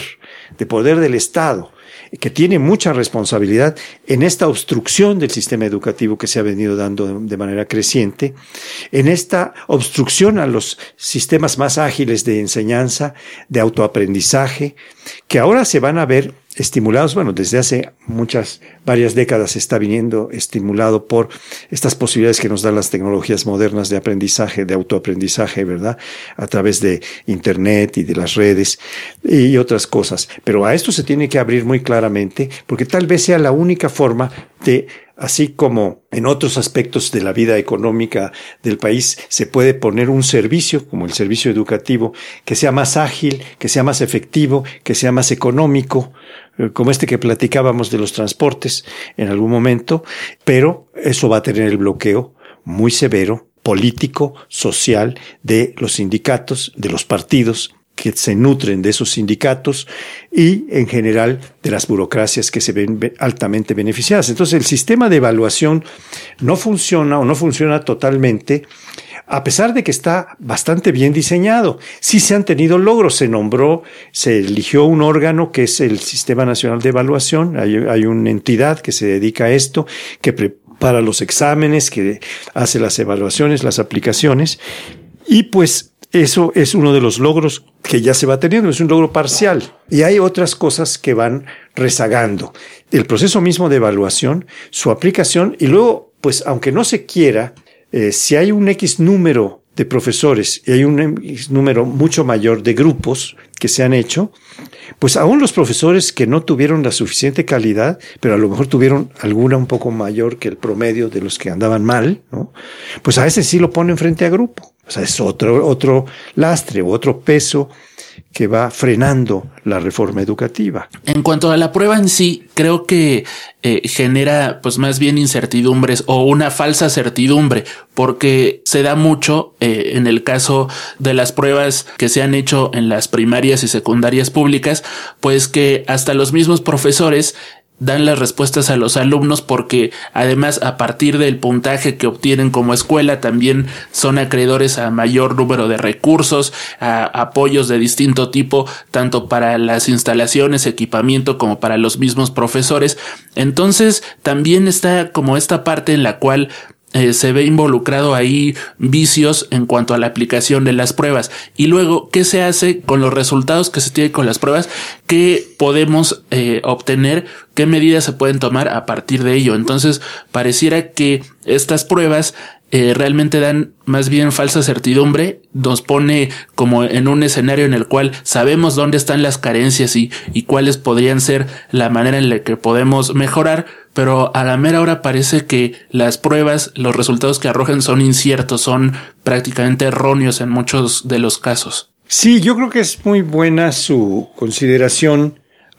S5: del Estado, que tiene mucha responsabilidad en esta obstrucción del sistema educativo que se ha venido dando de manera creciente, en esta obstrucción a los sistemas más ágiles de enseñanza, de autoaprendizaje, que ahora se van a ver estimulados, desde hace varias décadas se está viniendo estimulado por estas posibilidades que nos dan las tecnologías modernas de aprendizaje, de autoaprendizaje, ¿verdad? A través de Internet y de las redes y otras cosas. Pero a esto se tiene que abrir muy claramente, porque tal vez sea la única forma de, así como en otros aspectos de la vida económica del país, se puede poner un servicio, como el servicio educativo, que sea más ágil, que sea más efectivo, que sea más económico, como este que platicábamos de los transportes en algún momento, pero eso va a tener el bloqueo muy severo, político, social, de los sindicatos, de los partidos que se nutren de esos sindicatos y, en general, de las burocracias que se ven altamente beneficiadas. Entonces, el sistema de evaluación no funciona totalmente, a pesar de que está bastante bien diseñado. Sí se han tenido logros, se eligió un órgano que es el Sistema Nacional de Evaluación, hay una entidad que se dedica a esto, que prepara los exámenes, que hace las evaluaciones, las aplicaciones, y pues eso es uno de los logros que ya se va teniendo, es un logro parcial. Y hay otras cosas que van rezagando. El proceso mismo de evaluación, su aplicación, y luego, pues aunque no se quiera, si hay un X número de profesores y hay un X número mucho mayor de grupos que se han hecho, pues aún los profesores que no tuvieron la suficiente calidad, pero a lo mejor tuvieron alguna un poco mayor que el promedio de los que andaban mal, ¿no? Pues a ese sí lo ponen frente a grupo. O sea, es otro lastre o otro peso que va frenando la reforma educativa.
S3: En cuanto a la prueba en sí, creo que genera pues más bien incertidumbres o una falsa certidumbre, porque se da mucho en el caso de las pruebas que se han hecho en las primarias y secundarias públicas, pues que hasta los mismos profesores dan las respuestas a los alumnos, porque además a partir del puntaje que obtienen como escuela también son acreedores a mayor número de recursos, a apoyos de distinto tipo, tanto para las instalaciones, equipamiento, como para los mismos profesores. Entonces también está como esta parte en la cual se ve involucrado ahí vicios en cuanto a la aplicación de las pruebas. Y luego, ¿qué se hace con los resultados que se tienen con las pruebas? ¿Qué podemos obtener? ¿Qué medidas se pueden tomar a partir de ello? Entonces, pareciera que estas pruebas realmente dan más bien falsa certidumbre, nos pone como en un escenario en el cual sabemos dónde están las carencias y cuáles podrían ser la manera en la que podemos mejorar, pero a la mera hora parece que las pruebas, los resultados que arrojan son inciertos, son prácticamente erróneos en muchos de los casos.
S5: Sí, yo creo que es muy buena su consideración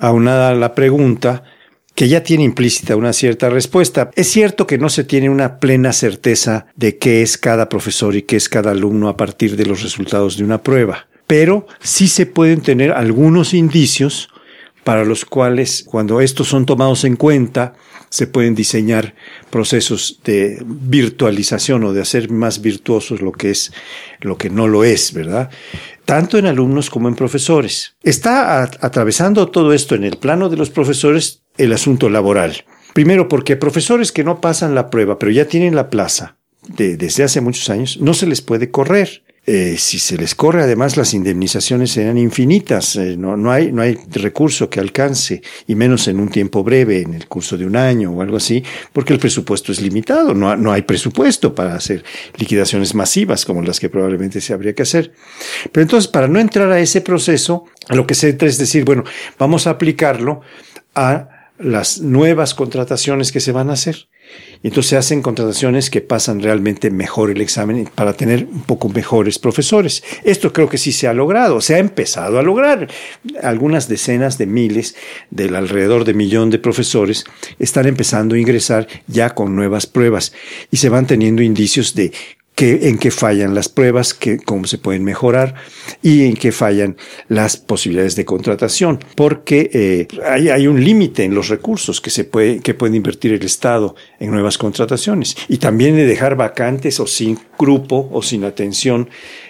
S5: aunada a la pregunta, que ya tiene implícita una cierta respuesta. Es cierto que no se tiene una plena certeza de qué es cada profesor y qué es cada alumno a partir de los resultados de una prueba, pero sí se pueden tener algunos indicios para los cuales, cuando estos son tomados en cuenta, se pueden diseñar procesos de virtualización o de hacer más virtuosos lo que es, lo que no lo es, ¿verdad? Tanto en alumnos como en profesores. Está atravesando todo esto en el plano de los profesores el asunto laboral. Primero, porque profesores que no pasan la prueba, pero ya tienen la plaza desde hace muchos años, no se les puede correr. Si se les corre, además, las indemnizaciones serán infinitas. No hay recurso que alcance, y menos en un tiempo breve, en el curso de un año o algo así, porque el presupuesto es limitado. No hay presupuesto para hacer liquidaciones masivas como las que probablemente se habría que hacer. Pero entonces, para no entrar a ese proceso, lo que se entra es decir, bueno, vamos a aplicarlo a las nuevas contrataciones que se van a hacer. Y entonces se hacen contrataciones que pasan realmente mejor el examen para tener un poco mejores profesores. Esto creo que sí se ha logrado, se ha empezado a lograr. Algunas decenas de miles, del alrededor de 1 millón de profesores, están empezando a ingresar ya con nuevas pruebas y se van teniendo indicios de en qué fallan las pruebas, cómo se pueden mejorar y en qué fallan las posibilidades de contratación, porque hay un límite en los recursos que puede invertir el Estado en nuevas contrataciones, y también de dejar vacantes o sin grupo o sin atención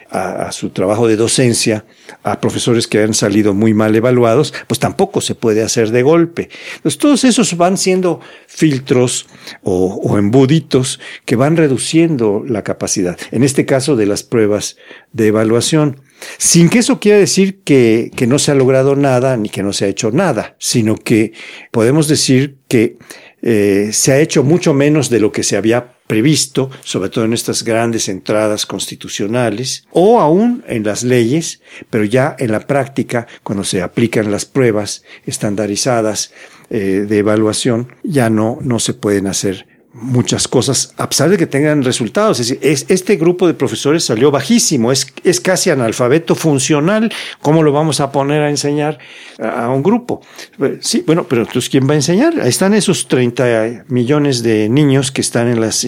S5: a su trabajo de docencia a profesores que han salido muy mal evaluados, pues tampoco se puede hacer de golpe. Entonces, todos esos van siendo filtros o embuditos que van reduciendo la capacidad, en este caso de las pruebas de evaluación, sin que eso quiera decir que no se ha logrado nada ni que no se ha hecho nada, sino que podemos decir que se ha hecho mucho menos de lo que se había previsto, sobre todo en estas grandes entradas constitucionales o aún en las leyes, pero ya en la práctica, cuando se aplican las pruebas estandarizadas de evaluación, ya no se pueden hacer muchas cosas, a pesar de que tengan resultados. Es decir, este grupo de profesores salió bajísimo, es casi analfabeto funcional. ¿Cómo lo vamos a poner a enseñar a un grupo? Sí, bueno, pero entonces, ¿quién va a enseñar? Ahí están esos 30 millones de niños que están en las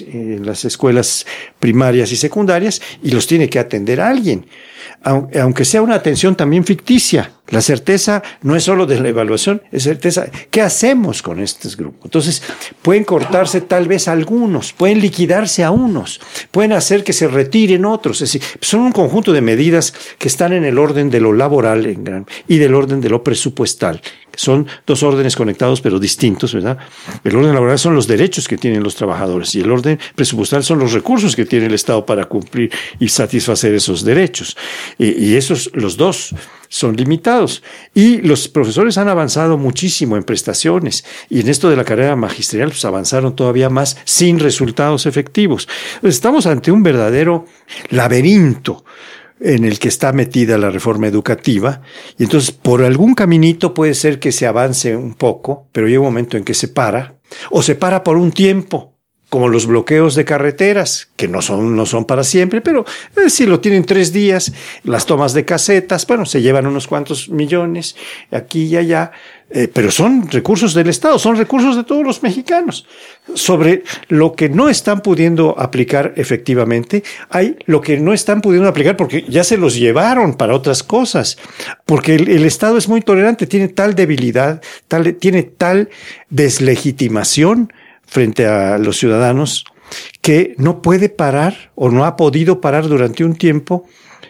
S5: escuelas primarias y secundarias, y los tiene que atender a alguien, aunque sea una atención también ficticia. La certeza no es solo de la evaluación, es certeza. ¿Qué hacemos con estos grupos? Entonces, pueden cortarse tal vez algunos, pueden liquidarse a unos, pueden hacer que se retiren otros. Es decir, son un conjunto de medidas que están en el orden de lo laboral y del orden de lo presupuestal. Son dos órdenes conectados pero distintos, ¿verdad? El orden laboral son los derechos que tienen los trabajadores y el orden presupuestal son los recursos que tiene el Estado para cumplir y satisfacer esos derechos. Y esos, los dos, son limitados. Y los profesores han avanzado muchísimo en prestaciones, y en esto de la carrera magisterial pues avanzaron todavía más sin resultados efectivos. Estamos ante un verdadero laberinto en el que está metida la reforma educativa, y entonces por algún caminito puede ser que se avance un poco, pero llega un momento en que se para, o se para por un tiempo, como los bloqueos de carreteras, que no son para siempre, pero si lo tienen 3 días, las tomas de casetas, bueno, se llevan unos cuantos millones aquí y allá, pero son recursos del Estado, son recursos de todos los mexicanos. Sobre lo que no están pudiendo aplicar efectivamente, hay lo que no están pudiendo aplicar porque ya se los llevaron para otras cosas, porque el Estado es muy tolerante, tiene tal debilidad, tiene tal deslegitimación frente a los ciudadanos, que no puede parar o no ha podido parar durante un tiempo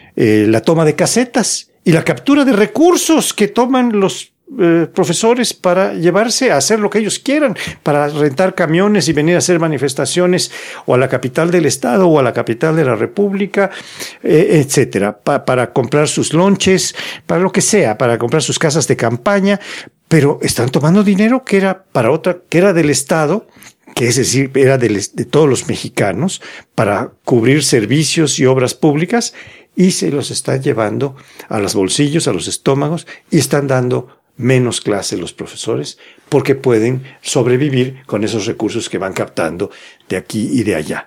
S5: la toma de casetas y la captura de recursos que toman los profesores para llevarse a hacer lo que ellos quieran, para rentar camiones y venir a hacer manifestaciones o a la capital del Estado o a la capital de la República, etcétera, para comprar sus lonches, para lo que sea, para comprar sus casas de campaña, pero están tomando dinero que era para otra, que era del Estado, que es decir, era de todos los mexicanos, para cubrir servicios y obras públicas, y se los están llevando a los bolsillos, a los estómagos, y están dando menos clase los profesores porque pueden sobrevivir con esos recursos que van captando de aquí y de allá.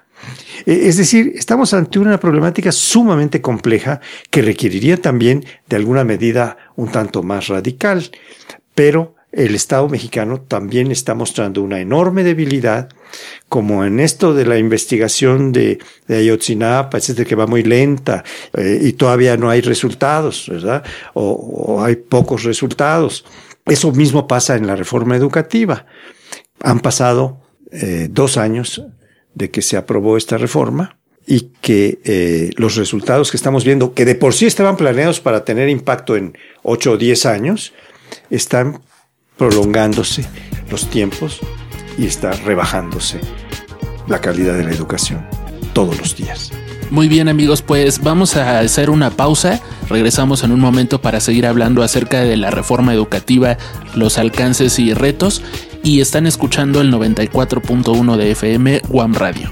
S5: Es decir, estamos ante una problemática sumamente compleja que requeriría también de alguna medida un tanto más radical. pero el Estado mexicano también está mostrando una enorme debilidad, como en esto de la investigación de Ayotzinapa, etcétera, que va muy lenta y todavía no hay resultados, ¿verdad? O hay pocos resultados. Eso mismo pasa en la reforma educativa. Han pasado 2 años de que se aprobó esta reforma y que los resultados que estamos viendo, que de por sí estaban planeados para tener impacto en 8 o 10 años, están prolongándose los tiempos y está rebajándose la calidad de la educación todos los días.
S3: Muy bien, amigos, pues vamos a hacer una pausa. Regresamos en un momento para seguir hablando acerca de la reforma educativa, los alcances y retos. Y están escuchando el 94.1 de FM UAM Radio.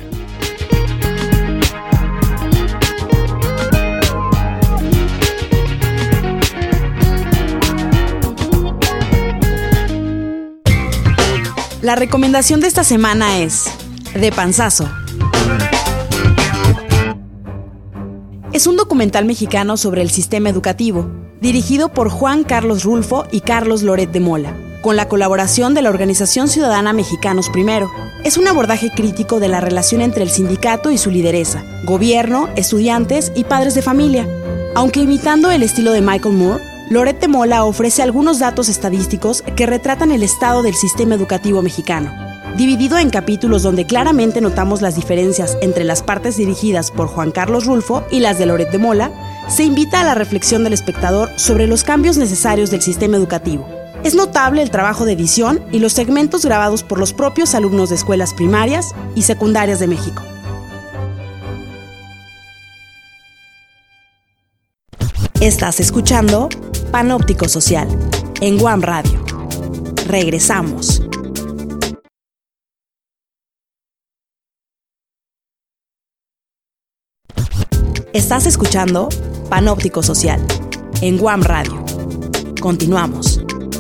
S2: La recomendación de esta semana es De Panzazo. Es un documental mexicano sobre el sistema educativo, dirigido por Juan Carlos Rulfo y Carlos Loret de Mola, con la colaboración de la Organización Ciudadana Mexicanos Primero. Es un abordaje crítico de la relación entre el sindicato y su lideresa, gobierno, estudiantes y padres de familia. Aunque imitando el estilo de Michael Moore, Loret de Mola ofrece algunos datos estadísticos que retratan el estado del sistema educativo mexicano, dividido en capítulos donde claramente notamos las diferencias entre las partes dirigidas por Juan Carlos Rulfo y las de Loret de Mola. Se invita a la reflexión del espectador sobre los cambios necesarios del sistema educativo. Es notable el trabajo de edición y los segmentos grabados por los propios alumnos de escuelas primarias y secundarias de México. Estás escuchando Panóptico Social en UAM Radio. Regresamos. Estás escuchando Panóptico Social en UAM Radio. Continuamos.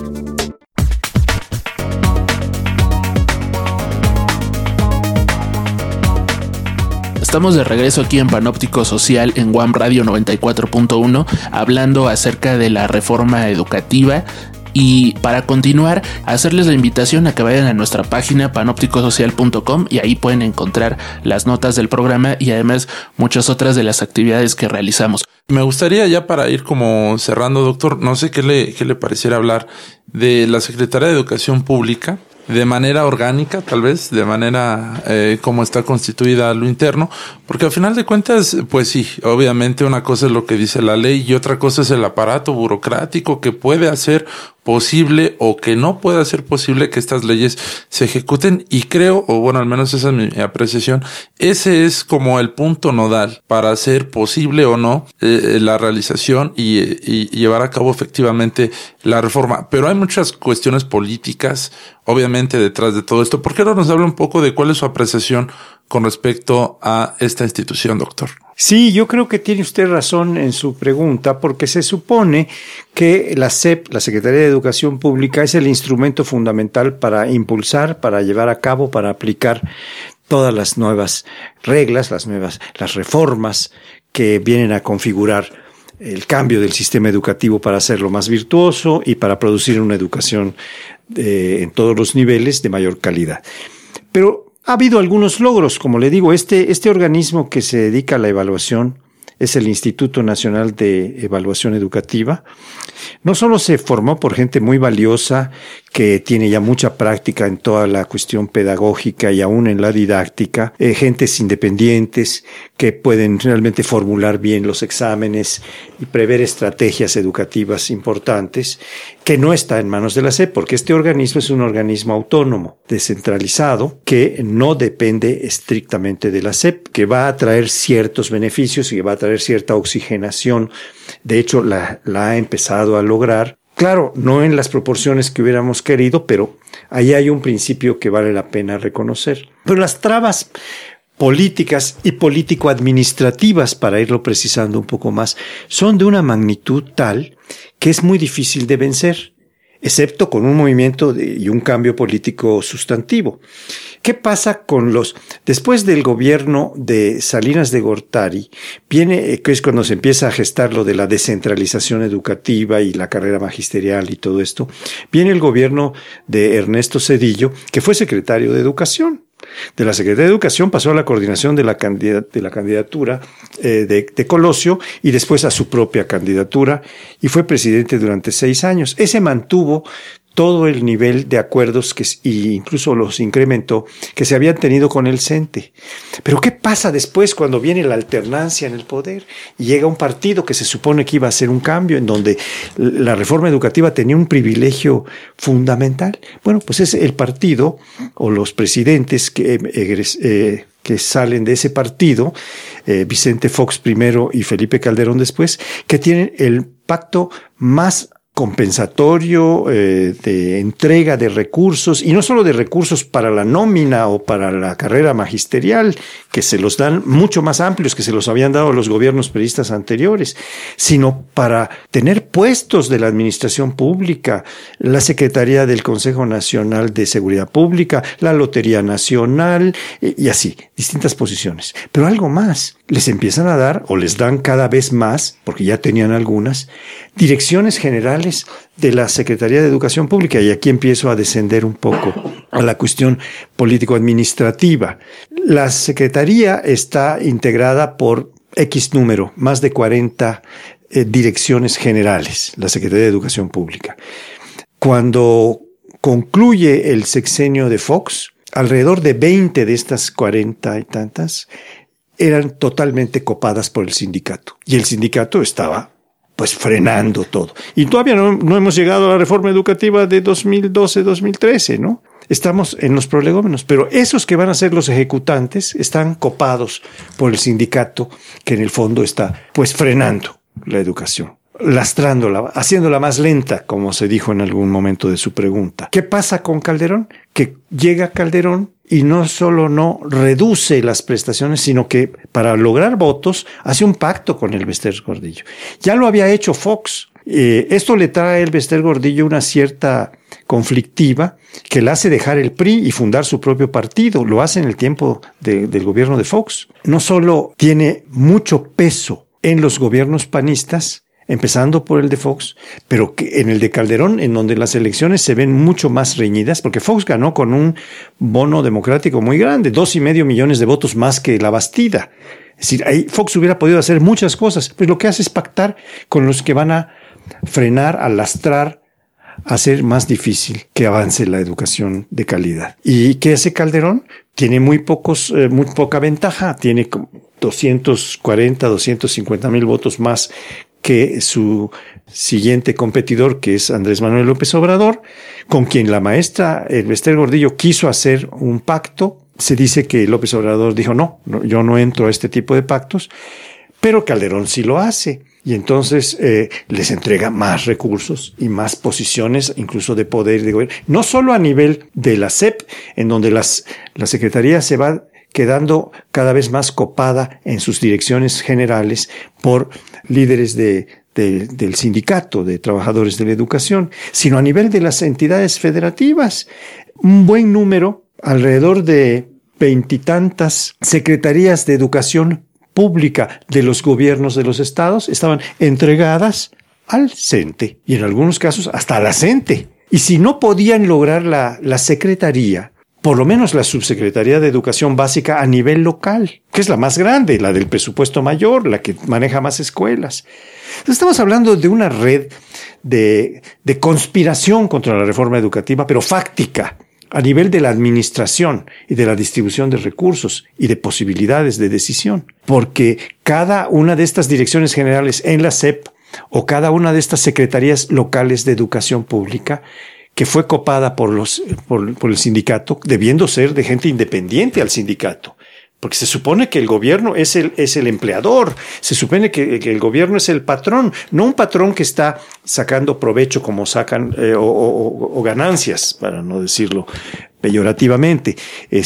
S3: Estamos de regreso aquí en Panóptico Social en UAM Radio 94.1 hablando acerca de la reforma educativa. Y para continuar, hacerles la invitación a que vayan a nuestra página panopticosocial.com y ahí pueden encontrar las notas del programa y además muchas otras de las actividades que realizamos.
S4: Me gustaría ya para ir como cerrando, doctor, no sé qué le pareciera hablar de la Secretaría de Educación Pública, de manera orgánica, tal vez, de manera como está constituida a lo interno, porque al final de cuentas, pues sí, obviamente una cosa es lo que dice la ley y otra cosa es el aparato burocrático que puede hacer posible o que no puede hacer posible que estas leyes se ejecuten, y creo, o bueno, al menos esa es mi apreciación, ese es como el punto nodal para hacer posible o no la realización y llevar a cabo efectivamente la reforma. Pero hay muchas cuestiones políticas, obviamente, detrás de todo esto. ¿Por qué no nos habla un poco de cuál es su apreciación con respecto a esta institución, doctor?
S5: Sí, yo creo que tiene usted razón en su pregunta, porque se supone que la SEP, la Secretaría de Educación Pública, es el instrumento fundamental para impulsar, para llevar a cabo, para aplicar todas las nuevas reglas, las reformas que vienen a configurar el cambio del sistema educativo para hacerlo más virtuoso y para producir una educación en todos los niveles de mayor calidad. Pero ha habido algunos logros, como le digo, este organismo que se dedica a la evaluación es el Instituto Nacional de Evaluación Educativa. No solo se formó por gente muy valiosa que tiene ya mucha práctica en toda la cuestión pedagógica y aún en la didáctica, gentes independientes que pueden realmente formular bien los exámenes y prever estrategias educativas importantes, que no está en manos de la SEP, porque este organismo es un organismo autónomo, descentralizado, que no depende estrictamente de la SEP, que va a traer ciertos beneficios y que va a traer cierta oxigenación. De hecho, la ha empezado a lograr. Claro, no en las proporciones que hubiéramos querido, pero ahí hay un principio que vale la pena reconocer. Pero las trabas políticas y político-administrativas, para irlo precisando un poco más, son de una magnitud tal que es muy difícil de vencer. excepto con un movimiento y un cambio político sustantivo. ¿Qué pasa después del gobierno de Salinas de Gortari, que es cuando se empieza a gestar lo de la descentralización educativa y la carrera magisterial y todo esto, viene el gobierno de Ernesto Zedillo, que fue secretario de Educación. De la Secretaría de Educación pasó a la coordinación de la candidatura de Colosio y después a su propia candidatura y fue presidente durante 6 años. Ese mantuvo todo el nivel de acuerdos e incluso los incrementó que se habían tenido con el CENTE. Pero ¿qué pasa después cuando viene la alternancia en el poder y llega un partido que se supone que iba a hacer un cambio en donde la reforma educativa tenía un privilegio fundamental? Bueno, pues es el partido o los presidentes que salen de ese partido, Vicente Fox primero y Felipe Calderón después, que tienen el pacto más compensatorio, de entrega de recursos, y no solo de recursos para la nómina o para la carrera magisterial, que se los dan mucho más amplios que se los habían dado los gobiernos peristas anteriores, sino para tener puestos de la administración pública, la Secretaría del Consejo Nacional de Seguridad Pública, la Lotería Nacional, y así, distintas posiciones. Pero algo más, les empiezan a dar, o les dan cada vez más, porque ya tenían algunas, direcciones generales de la Secretaría de Educación Pública, y aquí empiezo a descender un poco a la cuestión político-administrativa. La Secretaría está integrada por X número, más de 40 direcciones generales, la Secretaría de Educación Pública. Cuando concluye el sexenio de Fox, alrededor de 20 de estas 40 y tantas eran totalmente copadas por el sindicato, y el sindicato estaba pues frenando todo. Y todavía no hemos llegado a la reforma educativa de 2012-2013, ¿no? Estamos en los prolegómenos, pero esos que van a ser los ejecutantes están copados por el sindicato, que en el fondo está pues frenando la educación, lastrándola, haciéndola más lenta, como se dijo en algún momento de su pregunta. ¿Qué pasa con Calderón? Que llega Calderón y no solo no reduce las prestaciones, sino que para lograr votos hace un pacto con el Bester Gordillo. Ya lo había hecho Fox. Esto le trae al Bester Gordillo una cierta conflictiva que le hace dejar el PRI y fundar su propio partido. Lo hace en el tiempo del gobierno de Fox. No solo tiene mucho peso en los gobiernos panistas, empezando por el de Fox, pero que en el de Calderón, en donde las elecciones se ven mucho más reñidas, porque Fox ganó con un bono democrático muy grande, 2.5 millones de votos más que la Bastida. Es decir, ahí Fox hubiera podido hacer muchas cosas, pues lo que hace es pactar con los que van a frenar, a lastrar, a hacer más difícil que avance la educación de calidad. ¿Y qué hace Calderón? Tiene muy poca ventaja, tiene 240, 250 mil votos más que su siguiente competidor, que es Andrés Manuel López Obrador, con quien la maestra Bester Gordillo quiso hacer un pacto. Se dice que López Obrador dijo, no, yo no entro a este tipo de pactos, pero Calderón sí lo hace. Y entonces les entrega más recursos y más posiciones, incluso de poder de gobierno. No solo a nivel de la SEP, en donde la Secretaría se va quedando cada vez más copada en sus direcciones generales por líderes del sindicato de trabajadores de la educación, sino a nivel de las entidades federativas. Un buen número, alrededor de 20 y tantas secretarías de educación pública de los gobiernos de los estados estaban entregadas al CENTE y en algunos casos hasta a la CENTE. Y si no podían lograr la secretaría, por lo menos la subsecretaría de Educación Básica a nivel local, que es la más grande, la del presupuesto mayor, la que maneja más escuelas. Entonces estamos hablando de una red de conspiración contra la reforma educativa, pero fáctica, a nivel de la administración y de la distribución de recursos y de posibilidades de decisión. Porque cada una de estas direcciones generales en la SEP o cada una de estas secretarías locales de educación pública que fue copada por el sindicato, debiendo ser de gente independiente al sindicato. Porque se supone que el gobierno es el empleador, se supone que el gobierno es el patrón, no un patrón que está sacando provecho como sacan, o ganancias, para no decirlo peyorativamente,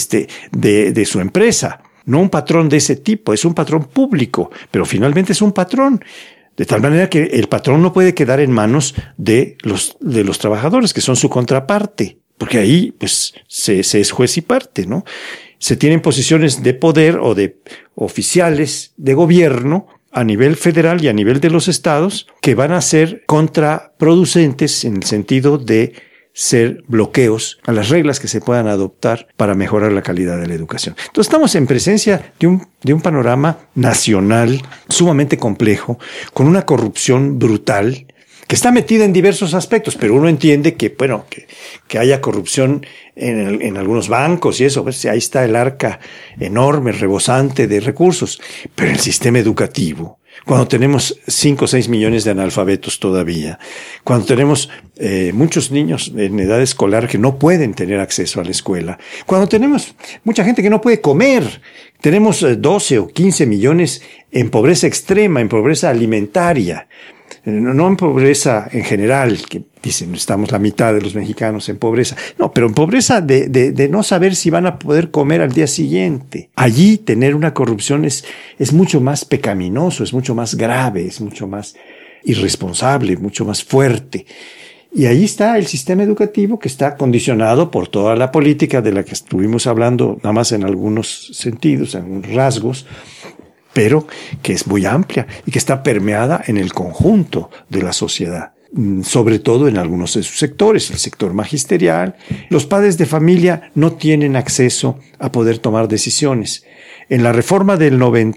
S5: de su empresa. No un patrón de ese tipo, es un patrón público, pero finalmente es un patrón. De tal manera que el patrón no puede quedar en manos de los trabajadores, que son su contraparte, porque ahí pues se es juez y parte, ¿no? Se tienen posiciones de poder o de oficiales de gobierno a nivel federal y a nivel de los estados que van a ser contraproducentes en el sentido de ser bloqueos a las reglas que se puedan adoptar para mejorar la calidad de la educación. Entonces estamos en presencia de un panorama nacional sumamente complejo, con una corrupción brutal, que está metida en diversos aspectos, pero uno entiende que, bueno, que haya corrupción en algunos bancos y eso, pues ahí está el arca enorme, rebosante de recursos, pero el sistema educativo, cuando tenemos 5 o 6 millones de analfabetos todavía, cuando tenemos muchos niños en edad escolar que no pueden tener acceso a la escuela, cuando tenemos mucha gente que no puede comer, tenemos 12 o 15 millones en pobreza extrema, en pobreza alimentaria, no en pobreza en general, que dicen estamos la mitad de los mexicanos en pobreza, no, pero en pobreza de no saber si van a poder comer al día siguiente. Allí tener una corrupción es mucho más pecaminoso, es mucho más grave, es mucho más irresponsable, mucho más fuerte. Y ahí está el sistema educativo que está condicionado por toda la política de la que estuvimos hablando, nada más en algunos sentidos, en algunos rasgos, pero que es muy amplia y que está permeada en el conjunto de la sociedad, sobre todo en algunos de sus sectores, el sector magisterial. Los padres de familia no tienen acceso a poder tomar decisiones. En la reforma del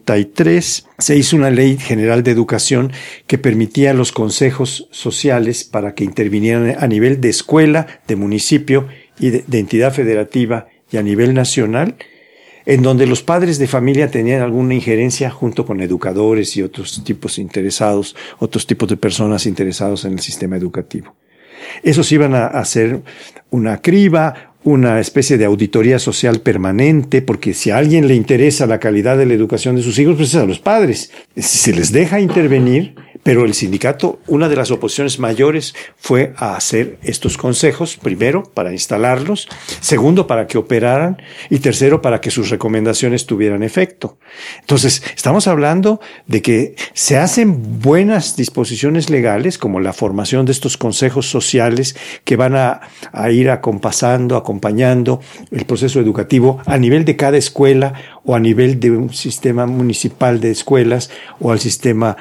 S5: 93 se hizo una ley general de educación que permitía a los consejos sociales para que intervinieran a nivel de escuela, de municipio y de entidad federativa y a nivel nacional, en donde los padres de familia tenían alguna injerencia junto con educadores y otros tipos interesados, otros tipos de personas interesados en el sistema educativo. Esos iban a hacer una criba, una especie de auditoría social permanente, porque si a alguien le interesa la calidad de la educación de sus hijos, pues es a los padres. Si se les deja intervenir, pero el sindicato, una de las oposiciones mayores fue a hacer estos consejos, primero, para instalarlos, segundo, para que operaran, y tercero, para que sus recomendaciones tuvieran efecto. Entonces, estamos hablando de que se hacen buenas disposiciones legales, como la formación de estos consejos sociales que van a ir acompañando el proceso educativo a nivel de cada escuela o a nivel de un sistema municipal de escuelas o al sistema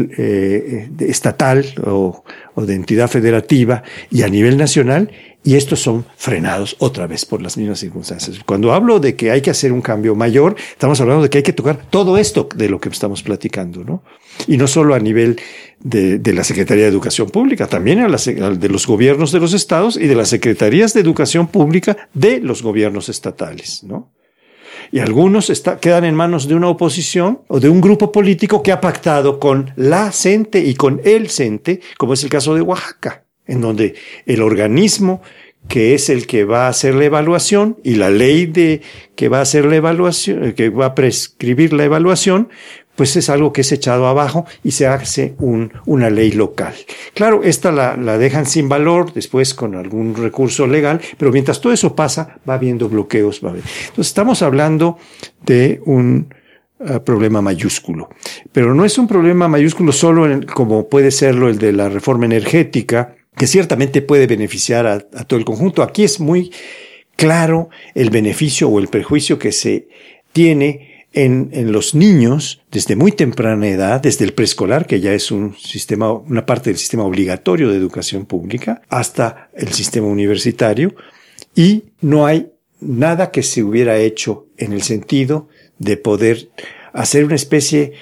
S5: estatal o de entidad federativa y a nivel nacional, y estos son frenados otra vez por las mismas circunstancias. Cuando hablo de que hay que hacer un cambio mayor, estamos hablando de que hay que tocar todo esto de lo que estamos platicando, ¿no? Y no solo a nivel de la Secretaría de Educación Pública, también de los gobiernos de los estados y de las secretarías de educación pública de los gobiernos estatales, ¿no? Y algunos quedan en manos de una oposición o de un grupo político que ha pactado con la CENTE y con el CENTE, como es el caso de Oaxaca, en donde el organismo que es el que va a hacer la evaluación y la ley que va a hacer la evaluación, que va a prescribir la evaluación, pues es algo que es echado abajo y se hace una ley local. Claro, esta la dejan sin valor después con algún recurso legal, pero mientras todo eso pasa, va habiendo bloqueos. Entonces estamos hablando de un problema mayúsculo. Pero no es un problema mayúsculo solo como puede serlo el de la reforma energética, que ciertamente puede beneficiar a todo el conjunto. Aquí es muy claro el beneficio o el perjuicio que se tiene en los niños desde muy temprana edad, desde el preescolar, que ya es una parte del sistema obligatorio de educación pública, hasta el sistema universitario, y no hay nada que se hubiera hecho en el sentido de poder hacer una especie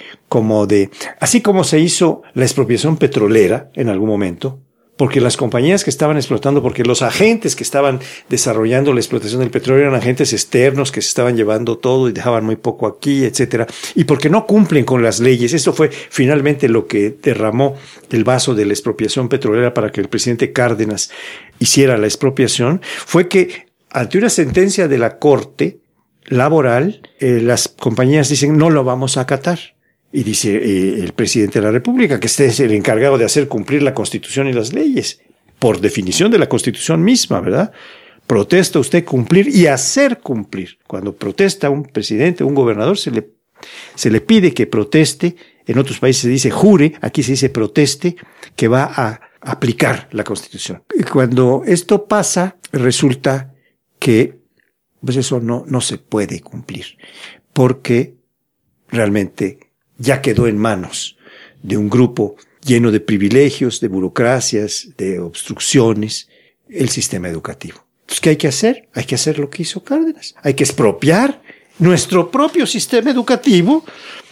S5: así como se hizo la expropiación petrolera en algún momento, porque las compañías que estaban explotando, porque los agentes que estaban desarrollando la explotación del petróleo eran agentes externos que se estaban llevando todo y dejaban muy poco aquí, etcétera, y porque no cumplen con las leyes. Esto fue finalmente lo que derramó el vaso de la expropiación petrolera para que el presidente Cárdenas hiciera la expropiación, fue que ante una sentencia de la Corte Laboral, las compañías dicen no lo vamos a acatar. Y dice el presidente de la República que este es el encargado de hacer cumplir la Constitución y las leyes, por definición de la Constitución misma, ¿verdad? Protesta usted cumplir y hacer cumplir. Cuando protesta un presidente, un gobernador, se le pide que proteste en otros países se dice jure, aquí se dice proteste, que va a aplicar la Constitución. Y cuando esto pasa, resulta que pues eso no se puede cumplir, porque realmente ya quedó en manos de un grupo lleno de privilegios, de burocracias, de obstrucciones, el sistema educativo. Entonces, ¿qué hay que hacer? Hay que hacer lo que hizo Cárdenas. Hay que expropiar nuestro propio sistema educativo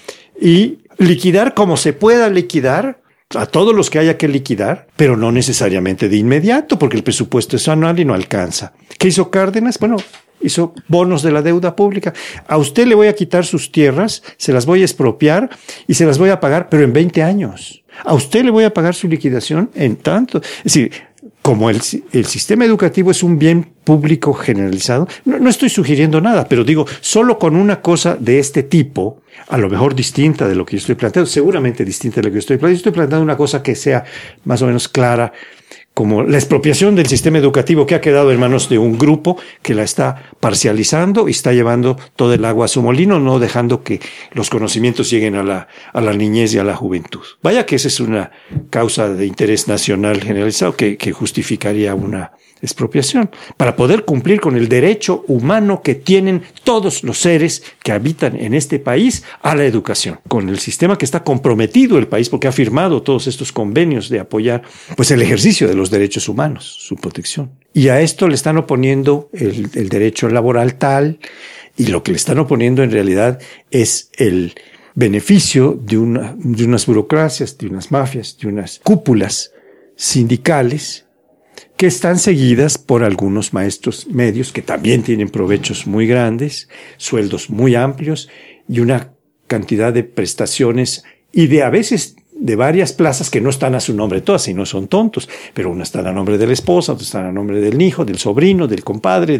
S5: y liquidar como se pueda liquidar a todos los que haya que liquidar, pero no necesariamente de inmediato, porque el presupuesto es anual y no alcanza. ¿Qué hizo Cárdenas? Bueno, hizo bonos de la deuda pública. A usted le voy a quitar sus tierras, se las voy a expropiar y se las voy a pagar, pero en 20 años. A usted le voy a pagar su liquidación en tanto. Es decir, como el sistema educativo es un bien público generalizado, no estoy sugiriendo nada, pero digo, solo con una cosa de este tipo, a lo mejor distinta de lo que yo estoy planteando, seguramente distinta de lo que yo estoy planteando. Estoy planteando una cosa que sea más o menos clara, como la expropiación del sistema educativo que ha quedado en manos de un grupo que la está parcializando y está llevando todo el agua a su molino, no dejando que los conocimientos lleguen a la niñez y a la juventud. Vaya que esa es una causa de interés nacional generalizado que justificaría una expropiación, para poder cumplir con el derecho humano que tienen todos los seres que habitan en este país a la educación, con el sistema que está comprometido el país porque ha firmado todos estos convenios de apoyar pues el ejercicio de los derechos humanos, su protección. Y a esto le están oponiendo el derecho laboral tal, y lo que le están oponiendo en realidad es el beneficio de unas burocracias, de unas mafias, de unas cúpulas sindicales que están seguidas por algunos maestros medios que también tienen provechos muy grandes, sueldos muy amplios y una cantidad de prestaciones y de a veces de varias plazas que no están a su nombre todas y no son tontos, pero una está a nombre de la esposa, otra está a nombre del hijo, del sobrino, del compadre,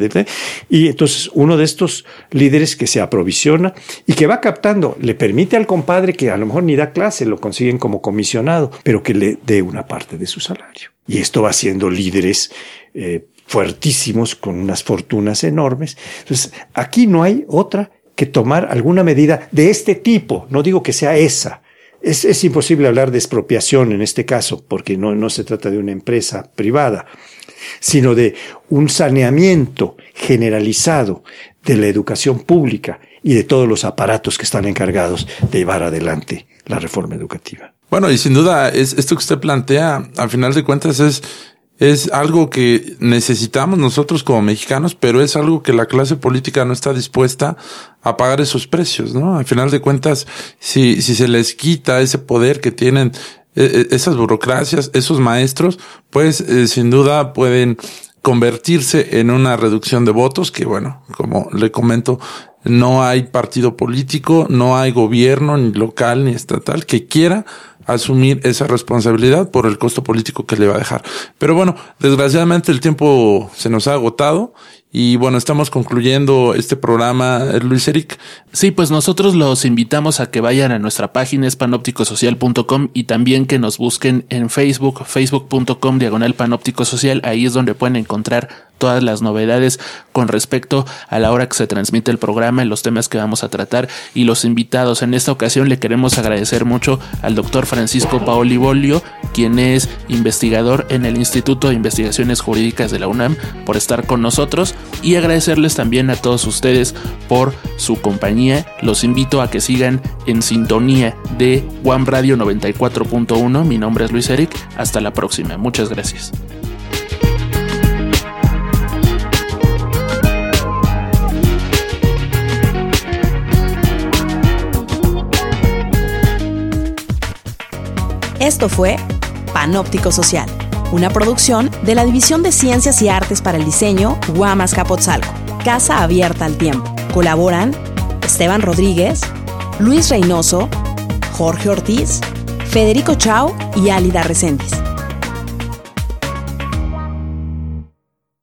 S5: y entonces uno de estos líderes que se aprovisiona y que va captando, le permite al compadre que a lo mejor ni da clase, lo consiguen como comisionado, pero que le dé una parte de su salario. Y esto va haciendo líderes fuertísimos con unas fortunas enormes. Entonces, aquí no hay otra que tomar alguna medida de este tipo. No digo que sea esa. Es imposible hablar de expropiación en este caso, porque no se trata de una empresa privada, sino de un saneamiento generalizado de la educación pública y de todos los aparatos que están encargados de llevar adelante la reforma educativa.
S4: Bueno, y sin duda, esto que usted plantea, al final de cuentas, es algo que necesitamos nosotros como mexicanos, pero es algo que la clase política no está dispuesta a pagar esos precios, ¿no? Al final de cuentas, si se les quita ese poder que tienen esas burocracias, esos maestros, pues sin duda pueden convertirse en una reducción de votos que, bueno, como le comento, no hay partido político, no hay gobierno ni local ni estatal que quiera asumir esa responsabilidad por el costo político que le va a dejar. Pero bueno, desgraciadamente el tiempo se nos ha agotado y bueno, estamos concluyendo este programa, Luis Eric.
S3: Sí, pues nosotros los invitamos a que vayan a nuestra página panopticosocial.com y también que nos busquen en Facebook, facebook.com/panopticosocial. Ahí es donde pueden encontrar todas las novedades con respecto a la hora que se transmite el programa, en los temas que vamos a tratar y los invitados. En esta ocasión le queremos agradecer mucho al doctor Francisco Paoli Bollio, quien es investigador en el Instituto de Investigaciones Jurídicas de la UNAM, por estar con nosotros, y agradecerles también a todos ustedes por su compañía. Los invito a que sigan en sintonía de Guam Radio 94.1. Mi nombre es Luis Eric. Hasta la próxima. Muchas gracias.
S2: Esto fue Panóptico Social, una producción de la División de Ciencias y Artes para el Diseño UAM Azcapotzalco, Casa Abierta al Tiempo. Colaboran Esteban Rodríguez, Luis Reynoso, Jorge Ortiz, Federico Chao y Álida Reséndiz.